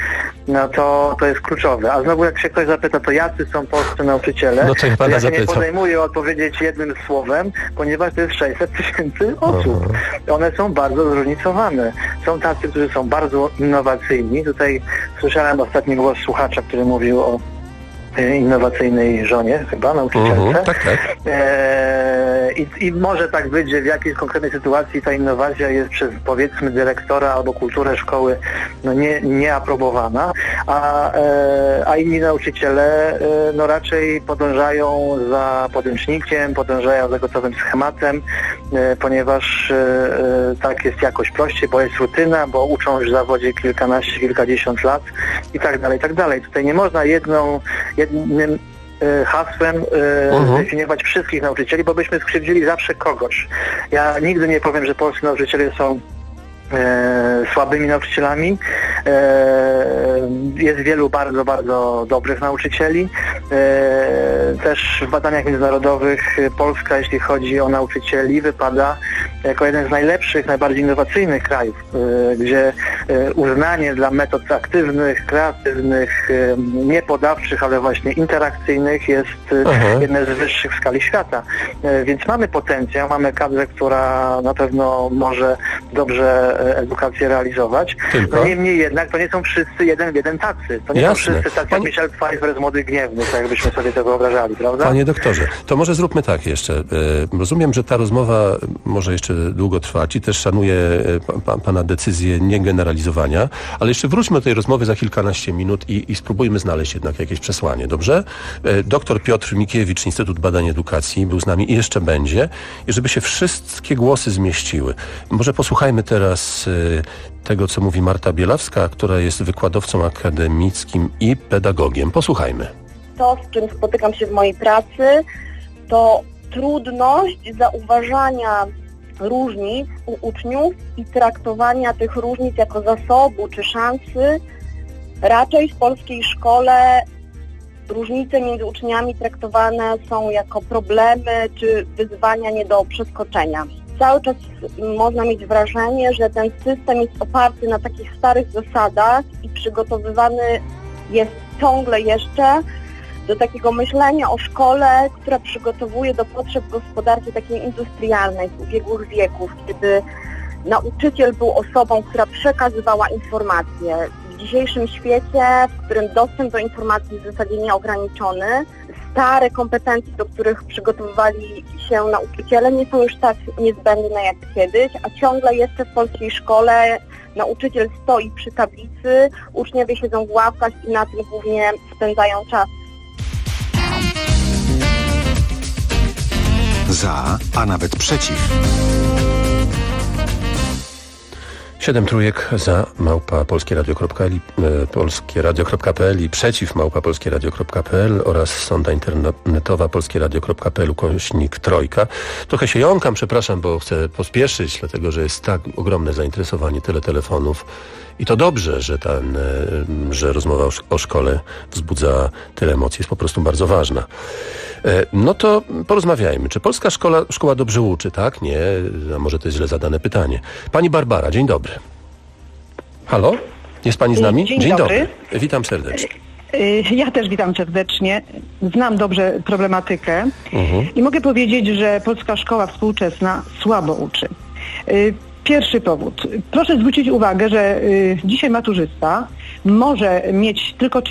to jest kluczowe. A znowu jak się ktoś zapyta, to jacy są polscy nauczyciele, to ja się nie podejmuję odpowiedzieć jednym słowem, ponieważ to jest 600 000 osób. One są bardzo zróżnicowane. Są tacy, którzy są bardzo innowacyjni. Tutaj słyszałem ostatni głos słuchacza, który mówił o innowacyjnej żonie, chyba nauczycielce. Tak. I może tak być, że w jakiejś konkretnej sytuacji ta innowacja jest przez, powiedzmy, dyrektora albo kulturę szkoły nieaprobowana, a inni nauczyciele raczej podążają za podręcznikiem, podążają za gotowym schematem, ponieważ tak jest jakoś prościej, bo jest rutyna, bo uczą już w zawodzie kilkanaście, kilkadziesiąt lat i tak dalej, i tak dalej. Tutaj nie można jednym hasłem definiować wszystkich nauczycieli, bo byśmy skrzywdzili zawsze kogoś. Ja nigdy nie powiem, że polscy nauczyciele są słabymi nauczycielami. Jest wielu bardzo, bardzo dobrych nauczycieli. Też w badaniach międzynarodowych Polska, jeśli chodzi o nauczycieli, wypada jako jeden z najlepszych, najbardziej innowacyjnych krajów, gdzie uznanie dla metod aktywnych, kreatywnych, nie podawczych, ale właśnie interakcyjnych jest jedne z wyższych w skali świata. Więc mamy potencjał, mamy kadrę, która na pewno może dobrze edukację realizować. No niemniej jednak to nie są wszyscy jeden w jeden tacy. To nie są wszyscy tacy jak Michel Pfeiffer z Młodych Gniewnych, tak jakbyśmy sobie to wyobrażali, prawda? Panie doktorze, to może zróbmy tak jeszcze. Rozumiem, że ta rozmowa może jeszcze długo trwać i też szanuję pana decyzję niegeneralizowania, ale jeszcze wróćmy do tej rozmowy za kilkanaście minut i spróbujmy znaleźć jednak jakieś przesłanie, dobrze? Doktor Piotr Mikiewicz, Instytut Badań Edukacji, był z nami i jeszcze będzie. I żeby się wszystkie głosy zmieściły, może posłuchajmy teraz tego, co mówi Marta Bielawska, która jest wykładowcą akademickim i pedagogiem. Posłuchajmy. To, z czym spotykam się w mojej pracy, to trudność zauważania różnic u uczniów i traktowania tych różnic jako zasobu czy szansy. Raczej w polskiej szkole różnice między uczniami traktowane są jako problemy czy wyzwania nie do przeskoczenia. Cały czas można mieć wrażenie, że ten system jest oparty na takich starych zasadach i przygotowywany jest ciągle jeszcze do takiego myślenia o szkole, która przygotowuje do potrzeb gospodarki takiej industrialnej z ubiegłych wieków, kiedy nauczyciel był osobą, która przekazywała informacje. W dzisiejszym świecie, w którym dostęp do informacji jest w zasadzie nieograniczony, stare kompetencje, do których przygotowywali się nauczyciele, nie są już tak niezbędne jak kiedyś, a ciągle jeszcze w polskiej szkole nauczyciel stoi przy tablicy, uczniowie siedzą w ławkach i na tym głównie spędzają czas. Za, a nawet przeciw. 7 trójek za @polskieradio.pl i przeciw @polskieradio.pl oraz sonda internetowa polskieradio.pl/3. Trochę się jąkam, przepraszam, bo chcę pospieszyć, dlatego że jest tak ogromne zainteresowanie, tyle telefonów. I to dobrze, że rozmowa o szkole wzbudza tyle emocji, jest po prostu bardzo ważna. No to porozmawiajmy. Czy polska szkoła dobrze uczy? Tak? Nie? A może to jest źle zadane pytanie. Pani Barbara, dzień dobry. Halo? Jest pani z nami? Dzień dobry. Witam serdecznie. Ja też witam serdecznie. Znam dobrze problematykę i mogę powiedzieć, że polska szkoła współczesna słabo uczy. Pierwszy powód. Proszę zwrócić uwagę, że dzisiaj maturzysta może mieć tylko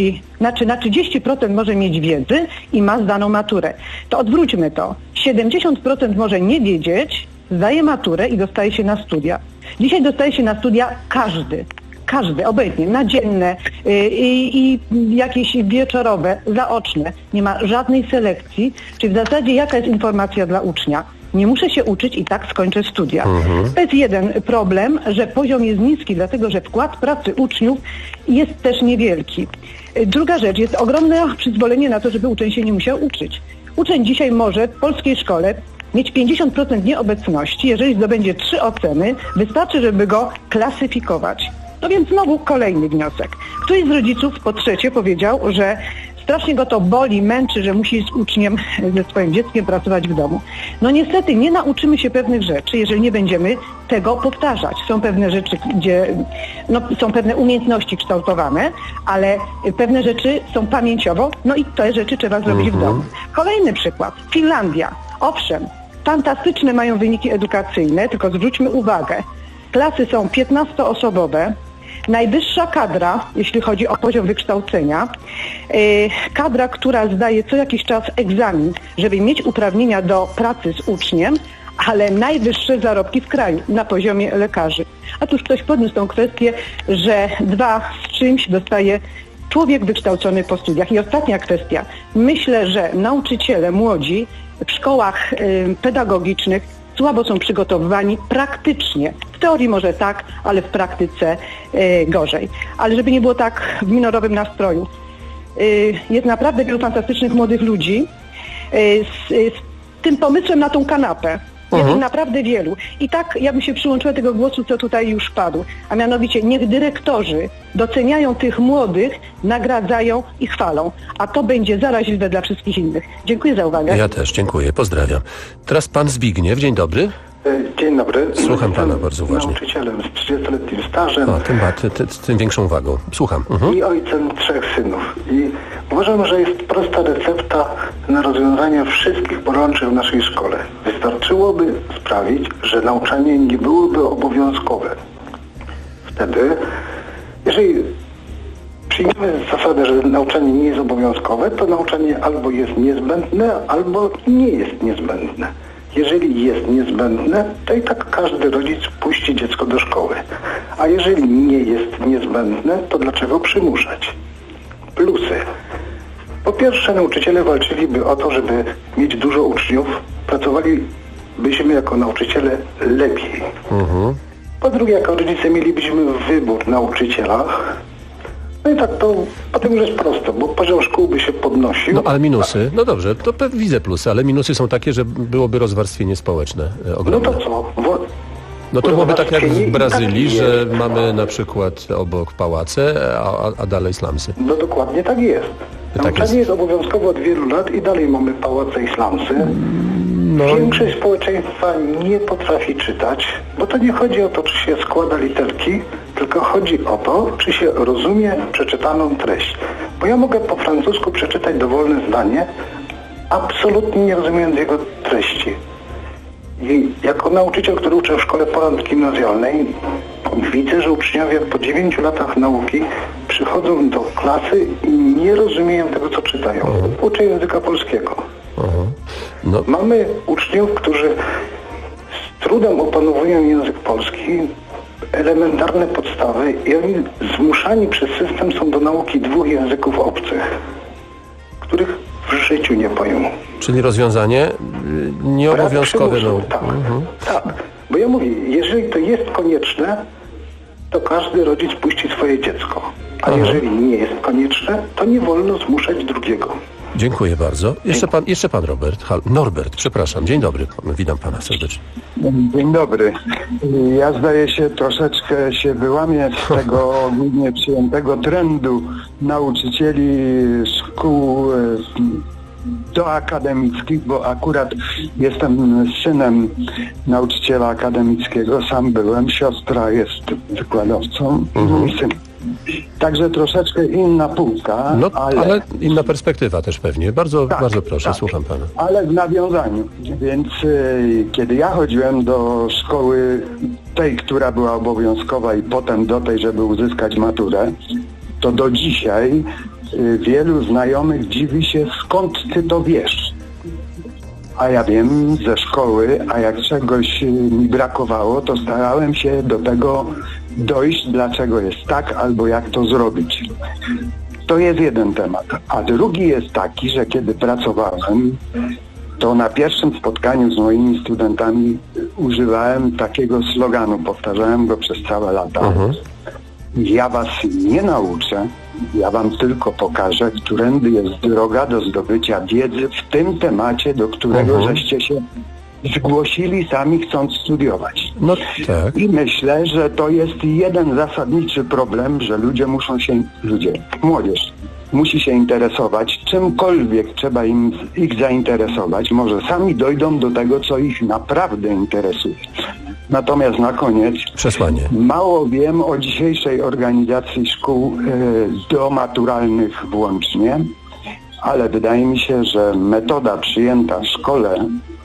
30% może mieć wiedzy i ma zdaną maturę. To odwróćmy to. 70% może nie wiedzieć, zdaje maturę i dostaje się na studia. Dzisiaj dostaje się na studia każdy, obojętnie, na dzienne i jakieś wieczorowe, zaoczne. Nie ma żadnej selekcji, czyli w zasadzie jaka jest informacja dla ucznia? Nie muszę się uczyć i tak skończę studia. To jest jeden problem, że poziom jest niski, dlatego że wkład pracy uczniów jest też niewielki. Druga rzecz, jest ogromne przyzwolenie na to, żeby uczeń się nie musiał uczyć. Uczeń dzisiaj może w polskiej szkole mieć 50% nieobecności, jeżeli zdobędzie 3 oceny, wystarczy, żeby go klasyfikować. No więc znowu kolejny wniosek. Któryś z rodziców po trzecie powiedział, że strasznie go to boli, męczy, że musi z uczniem, ze swoim dzieckiem pracować w domu. No niestety nie nauczymy się pewnych rzeczy, jeżeli nie będziemy tego powtarzać. Są pewne rzeczy, gdzie są pewne umiejętności kształtowane, ale pewne rzeczy są pamięciowo, no i te rzeczy trzeba zrobić w domu. Kolejny przykład. Finlandia. Owszem, fantastyczne mają wyniki edukacyjne, tylko zwróćmy uwagę. Klasy są 15-osobowe, najwyższa kadra, jeśli chodzi o poziom wykształcenia, kadra, która zdaje co jakiś czas egzamin, żeby mieć uprawnienia do pracy z uczniem, ale najwyższe zarobki w kraju na poziomie lekarzy. A tuż ktoś podniósł tą kwestię, że 2 z czymś dostaje człowiek wykształcony po studiach. I ostatnia kwestia. Myślę, że nauczyciele młodzi w szkołach pedagogicznych słabo są przygotowywani praktycznie. W teorii może tak, ale w praktyce gorzej. Ale żeby nie było tak w minorowym nastroju. Jest naprawdę wielu fantastycznych młodych ludzi z tym pomysłem na tą kanapę. Jest naprawdę wielu. I tak ja bym się przyłączyła tego głosu, co tutaj już padł. A mianowicie niech dyrektorzy doceniają tych młodych, nagradzają i chwalą. A to będzie zaraźliwe dla wszystkich innych. Dziękuję za uwagę. Ja też dziękuję, pozdrawiam. Teraz pan Zbigniew, dzień dobry. Dzień dobry. Słucham pana bardzo uważnie. Nauczycielem z 30-letnim stażem. Tym większą uwagą. Słucham. I ojcem 3 synów. I uważam, że jest prosta recepta na rozwiązanie wszystkich bolączek w naszej szkole. Wystarczyłoby sprawić, że nauczanie nie byłoby obowiązkowe. Wtedy, jeżeli przyjmiemy zasadę, że nauczanie nie jest obowiązkowe, to nauczanie albo jest niezbędne, albo nie jest niezbędne. Jeżeli jest niezbędne, to i tak każdy rodzic puści dziecko do szkoły. A jeżeli nie jest niezbędne, to dlaczego przymuszać? Plusy. Po pierwsze, nauczyciele walczyliby o to, żeby mieć dużo uczniów, pracowalibyśmy jako nauczyciele lepiej. Po drugie, jako rodzice mielibyśmy wybór nauczyciela. No i tak to potem już jest prosto, bo poziom szkół by się podnosił. No ale minusy, no dobrze, to widzę plusy, ale minusy są takie, że byłoby rozwarstwienie społeczne ogromne. No to co? No to byłoby tak jak w Brazylii, że mamy na przykład obok pałace, a dalej slumsy. No dokładnie tak jest. Nauczanie jest obowiązkowe od wielu lat i dalej mamy pałace i slumsy. Większość społeczeństwa nie potrafi czytać, bo to nie chodzi o to, czy się składa literki, tylko chodzi o to, czy się rozumie przeczytaną treść. Bo ja mogę po francusku przeczytać dowolne zdanie, absolutnie nie rozumiejąc jego treści. I jako nauczyciel, który uczę w szkole ponadgimnazjalnej, widzę, że uczniowie po 9 latach nauki przychodzą do klasy i nie rozumieją tego, co czytają. Uczę języka polskiego. Mamy uczniów, którzy z trudem opanowują język polski, elementarne podstawy i oni zmuszani przez system są do nauki 2 języków obcych, których w życiu nie poją. Czyli rozwiązanie nieobowiązkowe. Tak, bo ja mówię, jeżeli to jest konieczne, to każdy rodzic puści swoje dziecko. A jeżeli nie jest konieczne, to nie wolno zmuszać drugiego. Dziękuję bardzo. Jeszcze pan Norbert, przepraszam. Dzień dobry. Witam pana serdecznie. Dzień dobry. Ja zdaje się troszeczkę się wyłamię z tego ogólnie przyjętego trendu nauczycieli szkół doakademickich, bo akurat jestem synem nauczyciela akademickiego, sam byłem, siostra jest wykładowcą, mój syn. Także troszeczkę inna półka, ale inna perspektywa też pewnie. Bardzo proszę, słucham pana. Ale w nawiązaniu. Więc kiedy ja chodziłem do szkoły tej, która była obowiązkowa i potem do tej, żeby uzyskać maturę, to do dzisiaj wielu znajomych dziwi się, skąd ty to wiesz. A ja wiem ze szkoły, a jak czegoś mi brakowało, to starałem się do tego dojść, dlaczego jest tak, albo jak to zrobić. To jest jeden temat. A drugi jest taki, że kiedy pracowałem, to na pierwszym spotkaniu z moimi studentami używałem takiego sloganu, powtarzałem go przez całe lata. Ja was nie nauczę, ja wam tylko pokażę, którędy jest droga do zdobycia wiedzy w tym temacie, do którego żeście się zgłosili sami, chcąc studiować. I myślę, że to jest jeden zasadniczy problem, że młodzież musi się interesować czymkolwiek trzeba ich zainteresować. Może sami dojdą do tego, co ich naprawdę interesuje. Natomiast na koniec mało wiem o dzisiejszej organizacji szkół domaturalnych włącznie, ale wydaje mi się, że metoda przyjęta w szkole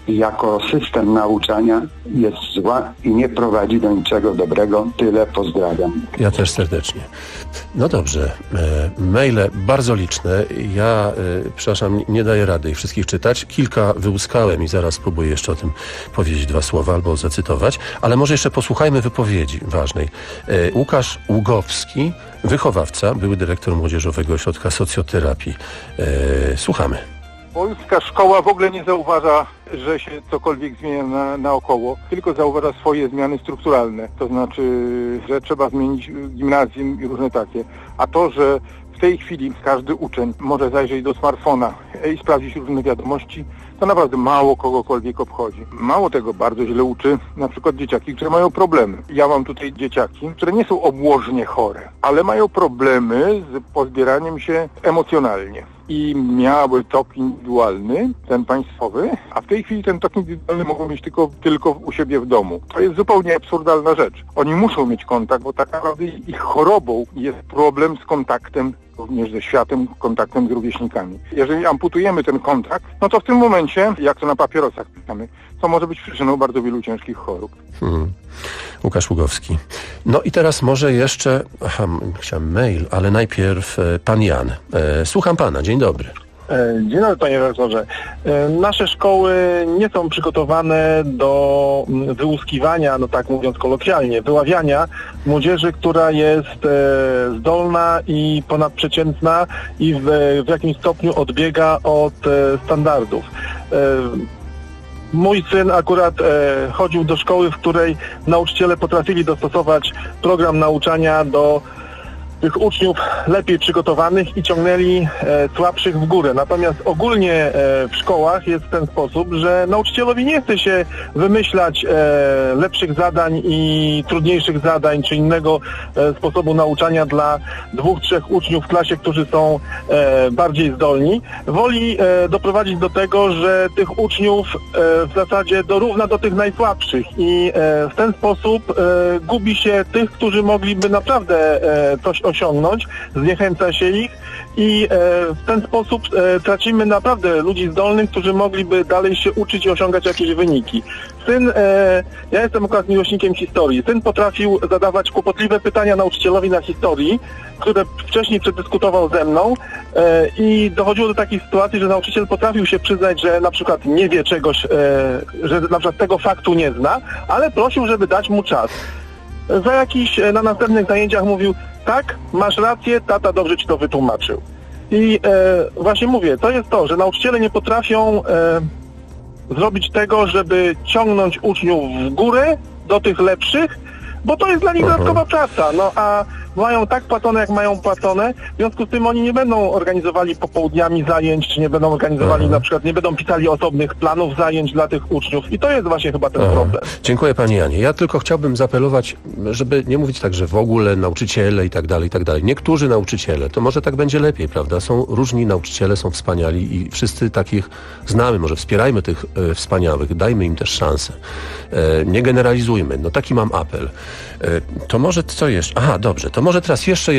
jako system nauczania jest zła i nie prowadzi do niczego dobrego. Tyle, pozdrawiam. Ja też serdecznie. No dobrze, maile bardzo liczne. Ja, przepraszam, nie daję rady ich wszystkich czytać. Kilka wyłuskałem i zaraz spróbuję jeszcze o tym powiedzieć 2 słowa albo zacytować, ale może jeszcze posłuchajmy wypowiedzi ważnej. Łukasz Ługowski, wychowawca, były dyrektor Młodzieżowego Ośrodka Socjoterapii. Słuchamy. Polska szkoła w ogóle nie zauważa, że się cokolwiek zmienia naokoło, tylko zauważa swoje zmiany strukturalne. To znaczy, że trzeba zmienić gimnazjum i różne takie. A to, że w tej chwili każdy uczeń może zajrzeć do smartfona i sprawdzić różne wiadomości, to naprawdę mało kogokolwiek obchodzi. Mało tego, bardzo źle uczy na przykład dzieciaki, które mają problemy. Ja mam tutaj dzieciaki, które nie są obłożnie chore, ale mają problemy z pozbieraniem się emocjonalnie. I miały tok indywidualny, ten państwowy, a w tej chwili ten tok indywidualny mogą mieć tylko u siebie w domu. To jest zupełnie absurdalna rzecz. Oni muszą mieć kontakt, bo tak naprawdę ich chorobą jest problem z kontaktem również ze światem, kontaktem z rówieśnikami. Jeżeli amputujemy ten kontakt, no to w tym momencie, jak to na papierosach pisamy, to może być przyczyną bardzo wielu ciężkich chorób. Łukasz Ługowski. No i teraz może jeszcze, chciałem mail, ale najpierw pan Jan. Słucham pana, dzień dobry. Dzień dobry, panie redaktorze. Nasze szkoły nie są przygotowane do wyłuskiwania, no tak mówiąc kolokwialnie, wyławiania młodzieży, która jest zdolna i ponadprzeciętna i w jakimś stopniu odbiega od standardów. Mój syn akurat chodził do szkoły, w której nauczyciele potrafili dostosować program nauczania do tych uczniów lepiej przygotowanych i ciągnęli słabszych w górę. Natomiast ogólnie w szkołach jest w ten sposób, że nauczycielowi nie chce się wymyślać lepszych zadań i trudniejszych zadań, czy innego sposobu nauczania dla 2-3 uczniów w klasie, którzy są bardziej zdolni. Woli doprowadzić do tego, że tych uczniów w zasadzie dorówna do tych najsłabszych i w ten sposób gubi się tych, którzy mogliby naprawdę coś osiągnąć, zniechęca się ich i w ten sposób tracimy naprawdę ludzi zdolnych, którzy mogliby dalej się uczyć i osiągać jakieś wyniki. Syn, ja jestem akurat miłośnikiem historii, syn potrafił zadawać kłopotliwe pytania nauczycielowi na historii, które wcześniej przedyskutował ze mną i dochodziło do takich sytuacji, że nauczyciel potrafił się przyznać, że na przykład nie wie czegoś, że na przykład tego faktu nie zna, ale prosił, żeby dać mu czas. Za jakiś na następnych zajęciach mówił: tak, masz rację, tata dobrze ci to wytłumaczył. I właśnie mówię, to jest to, że nauczyciele nie potrafią zrobić tego, żeby ciągnąć uczniów w górę do tych lepszych, bo to jest dla nich dodatkowa praca, no a mają tak płacone, jak mają płacone, w związku z tym oni nie będą organizowali popołudniami zajęć, czy nie będą organizowali na przykład, nie będą pisali osobnych planów zajęć dla tych uczniów i to jest właśnie chyba ten problem. Dziękuję panie Janie. Ja tylko chciałbym zaapelować, żeby nie mówić tak, że w ogóle nauczyciele i tak dalej, i tak dalej. Niektórzy nauczyciele, to może tak będzie lepiej, prawda? Są różni nauczyciele, są wspaniali i wszyscy takich znamy, może wspierajmy tych wspaniałych, dajmy im też szansę. Nie generalizujmy. No taki mam apel. To może co jeszcze? Aha, dobrze. To może teraz jeszcze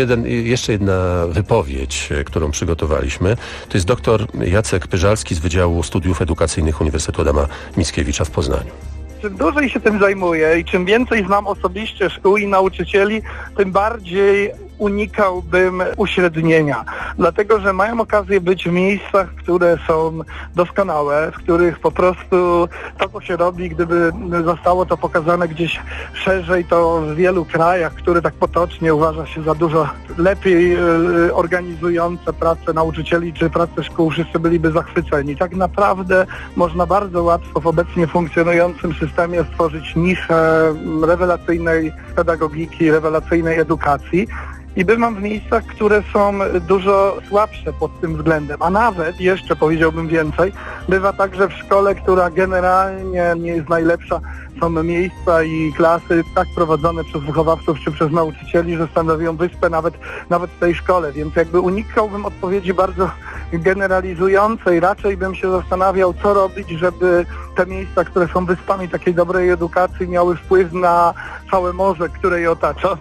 jedna wypowiedź, którą przygotowaliśmy. To jest doktor Jacek Pyżalski z Wydziału Studiów Edukacyjnych Uniwersytetu Adama Mickiewicza w Poznaniu. Czym dłużej się tym zajmuję i czym więcej znam osobiście szkół i nauczycieli, tym bardziej unikałbym uśrednienia. Dlatego, że mają okazję być w miejscach, które są doskonałe, w których po prostu to, co się robi, gdyby zostało to pokazane gdzieś szerzej, to w wielu krajach, które tak potocznie uważa się za dużo lepiej organizujące pracę nauczycieli czy pracę szkół, wszyscy byliby zachwyceni. Tak naprawdę można bardzo łatwo w obecnie funkcjonującym systemie stworzyć niszę rewelacyjnej pedagogiki, rewelacyjnej edukacji. I bywam w miejscach, które są dużo słabsze pod tym względem, a nawet, jeszcze powiedziałbym więcej, bywa także w szkole, która generalnie nie jest najlepsza, są miejsca i klasy tak prowadzone przez wychowawców czy przez nauczycieli, że stanowią wyspę nawet w tej szkole, więc jakby unikałbym odpowiedzi bardzo generalizującej, raczej bym się zastanawiał, co robić, żeby te miejsca, które są wyspami takiej dobrej edukacji, miały wpływ na całe morze, które je otacza.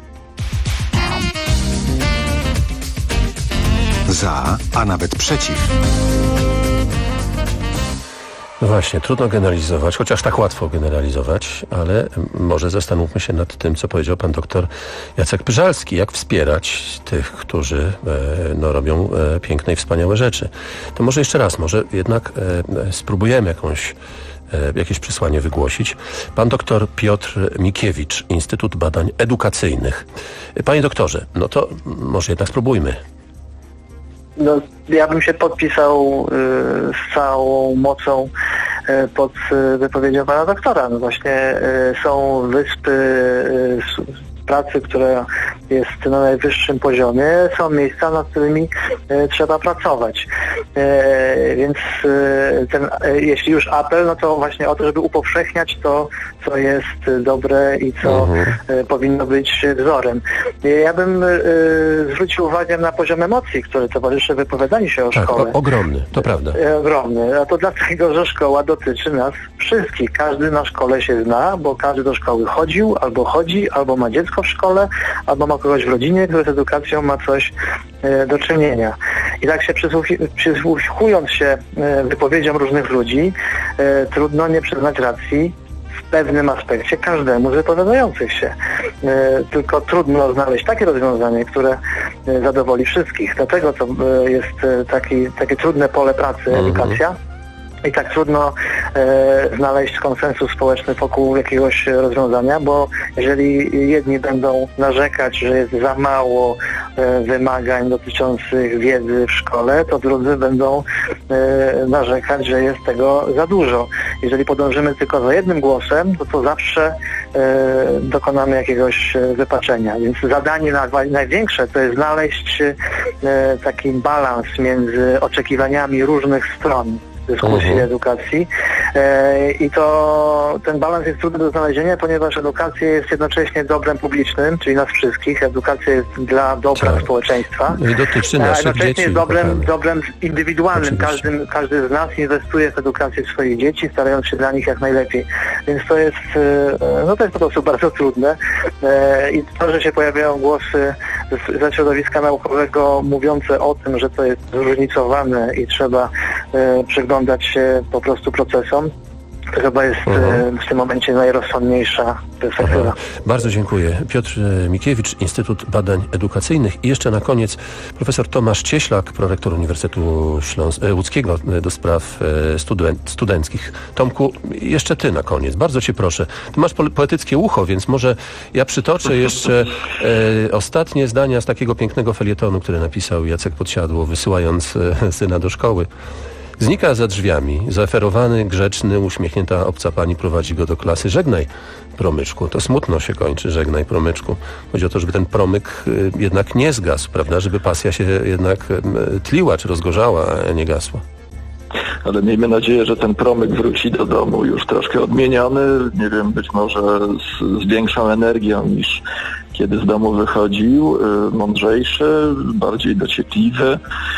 Za, a nawet przeciw. No właśnie, trudno generalizować, chociaż tak łatwo generalizować, ale może zastanówmy się nad tym, co powiedział pan doktor Jacek Pyżalski. Jak wspierać tych, którzy robią piękne i wspaniałe rzeczy. To może jeszcze raz, może jednak spróbujemy jakieś przesłanie wygłosić. Pan doktor Piotr Mikiewicz, Instytut Badań Edukacyjnych. Panie doktorze, no to może jednak spróbujmy. No, ja bym się podpisał z całą mocą pod wypowiedzią pana doktora. No właśnie są wyspy pracy, która jest na najwyższym poziomie, są miejsca, nad którymi trzeba pracować. Więc jeśli już apel, no to właśnie o to, żeby upowszechniać to, co jest dobre i co powinno być wzorem. Ja bym zwrócił uwagę na poziom emocji, który towarzyszy wypowiadaniu się o szkole. Ogromny, to prawda. Ogromny, a to dlatego, że szkoła dotyczy nas wszystkich. Każdy na szkole się zna, bo każdy do szkoły chodził, albo chodzi, albo ma dziecko w szkole, albo ma kogoś w rodzinie, który z edukacją ma coś do czynienia. I tak się przysłuchując się wypowiedziom różnych ludzi, trudno nie przyznać racji w pewnym aspekcie każdemu z wypowiadających się. Tylko trudno znaleźć takie rozwiązanie, które zadowoli wszystkich. Dlatego to jest takie trudne pole pracy, edukacja. I tak trudno znaleźć konsensus społeczny wokół jakiegoś rozwiązania, bo jeżeli jedni będą narzekać, że jest za mało wymagań dotyczących wiedzy w szkole, to drudzy będą narzekać, że jest tego za dużo. Jeżeli podążymy tylko za jednym głosem, to zawsze dokonamy jakiegoś wypaczenia. Więc zadanie największe to jest znaleźć taki balans między oczekiwaniami różnych stron dyskusji edukacji i ten balans jest trudny do znalezienia, ponieważ edukacja jest jednocześnie dobrem publicznym, czyli nas wszystkich. Edukacja jest dla dobra społeczeństwa, i dotyczy naszych jednocześnie dzieci, jest dobrem indywidualnym. Każdy z nas inwestuje w edukację swoich dzieci, starając się dla nich jak najlepiej. Więc to jest po prostu bardzo trudne i to, że się pojawiają głosy ze środowiska naukowego mówiące o tym, że to jest zróżnicowane i trzeba przyglądać się po prostu procesom, to chyba jest w tym momencie najrozsądniejsza perspektywa. Bardzo dziękuję. Piotr Mikiewicz, Instytut Badań Edukacyjnych. I jeszcze na koniec profesor Tomasz Cieślak, prorektor Uniwersytetu Łódzkiego do spraw studenckich. Tomku, jeszcze ty na koniec. Bardzo cię proszę. Ty masz poetyckie ucho, więc może ja przytoczę jeszcze ostatnie zdania z takiego pięknego felietonu, który napisał Jacek Podsiadło, wysyłając syna do szkoły. Znika za drzwiami, zaoferowany, grzeczny, uśmiechnięta obca pani prowadzi go do klasy. Żegnaj, promyczku. To smutno się kończy, żegnaj, promyczku. Chodzi o to, żeby ten promyk jednak nie zgasł, prawda? Żeby pasja się jednak tliła, czy rozgorzała, a nie gasła. Ale miejmy nadzieję, że ten promyk wróci do domu już troszkę odmieniony, nie wiem, być może z większą energią niż kiedy z domu wychodził, mądrzejszy, bardziej dociekliwy.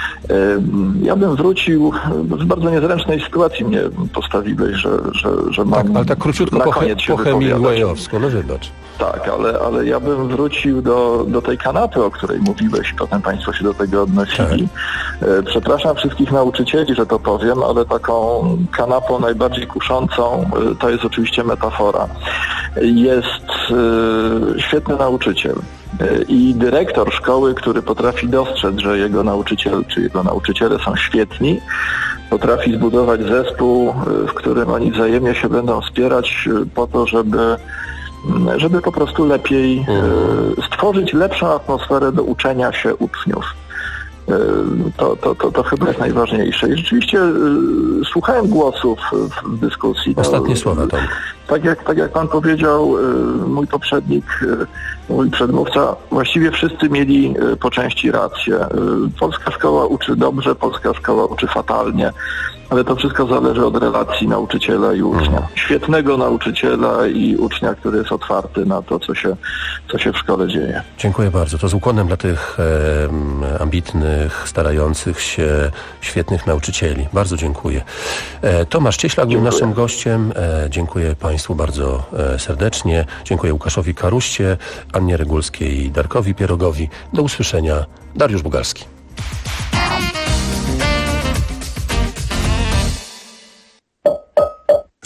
Ja bym wrócił, w bardzo niezręcznej sytuacji mnie postawiłeś, że mam... Tak, ale tak króciutko po Hemingwayowsku, no wybacz. Tak, ale ja bym wrócił do tej kanapy, o której mówiłeś i potem państwo się do tego odnosili. Tak. Przepraszam wszystkich nauczycieli, że to powiem, ale taką kanapą najbardziej kuszącą to jest oczywiście metafora. Jest świetny nauczyciel i dyrektor szkoły, który potrafi dostrzec, że jego nauczyciel czy jego nauczyciele są świetni, potrafi zbudować zespół, w którym oni wzajemnie się będą wspierać po to, żeby po prostu lepiej stworzyć lepszą atmosferę do uczenia się uczniów. To chyba jest najważniejsze. I rzeczywiście słuchałem głosów w dyskusji. Ostatnie słowa, Tom. Tak jak pan powiedział, mój poprzednik, mój przedmówca, właściwie wszyscy mieli po części rację. Polska szkoła uczy dobrze, polska szkoła uczy fatalnie, ale to wszystko zależy od relacji nauczyciela i ucznia. Świetnego nauczyciela i ucznia, który jest otwarty na to, co się w szkole dzieje. Dziękuję bardzo. To z ukłonem dla tych ambitnych, starających się, świetnych nauczycieli. Bardzo dziękuję. Tomasz Cieślak był naszym gościem. Dziękuję Państwu bardzo serdecznie. Dziękuję Łukaszowi Karuście, Annie Regulskiej i Darkowi Pierogowi. Do usłyszenia. Dariusz Bugalski.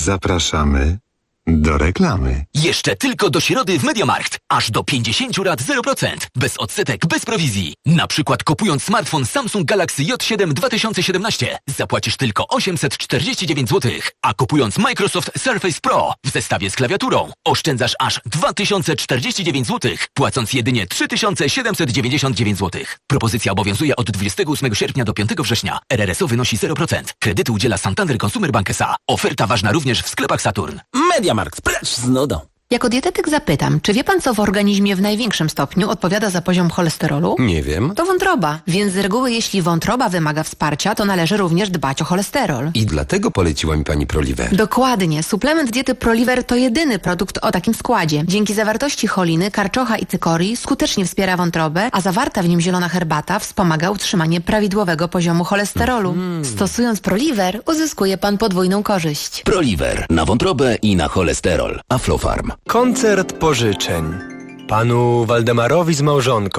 Zapraszamy do reklamy. Jeszcze tylko do środy w MediaMarkt. Aż do 50 rat 0%. Bez odsetek, bez prowizji. Na przykład kupując smartfon Samsung Galaxy J7 2017 zapłacisz tylko 849 zł. A kupując Microsoft Surface Pro w zestawie z klawiaturą oszczędzasz aż 2049 zł, płacąc jedynie 3799 zł. Propozycja obowiązuje od 28 sierpnia do 5 września. RRSO wynosi 0%. Kredytu udziela Santander Consumer Bank S.A. Oferta ważna również w sklepach Saturn. MediaMarkt, precz z nudą. Jako dietetyk zapytam, czy wie pan, co w organizmie w największym stopniu odpowiada za poziom cholesterolu? Nie wiem. To wątroba, więc z reguły jeśli wątroba wymaga wsparcia, to należy również dbać o cholesterol. I dlatego poleciła mi pani Proliver. Dokładnie. Suplement diety Proliver to jedyny produkt o takim składzie. Dzięki zawartości choliny, karczocha i cykorii skutecznie wspiera wątrobę, a zawarta w nim zielona herbata wspomaga utrzymanie prawidłowego poziomu cholesterolu. Stosując Proliver uzyskuje pan podwójną korzyść. Proliver na wątrobę i na cholesterol. Aflofarm. Koncert pożyczeń. Panu Waldemarowi z małżonką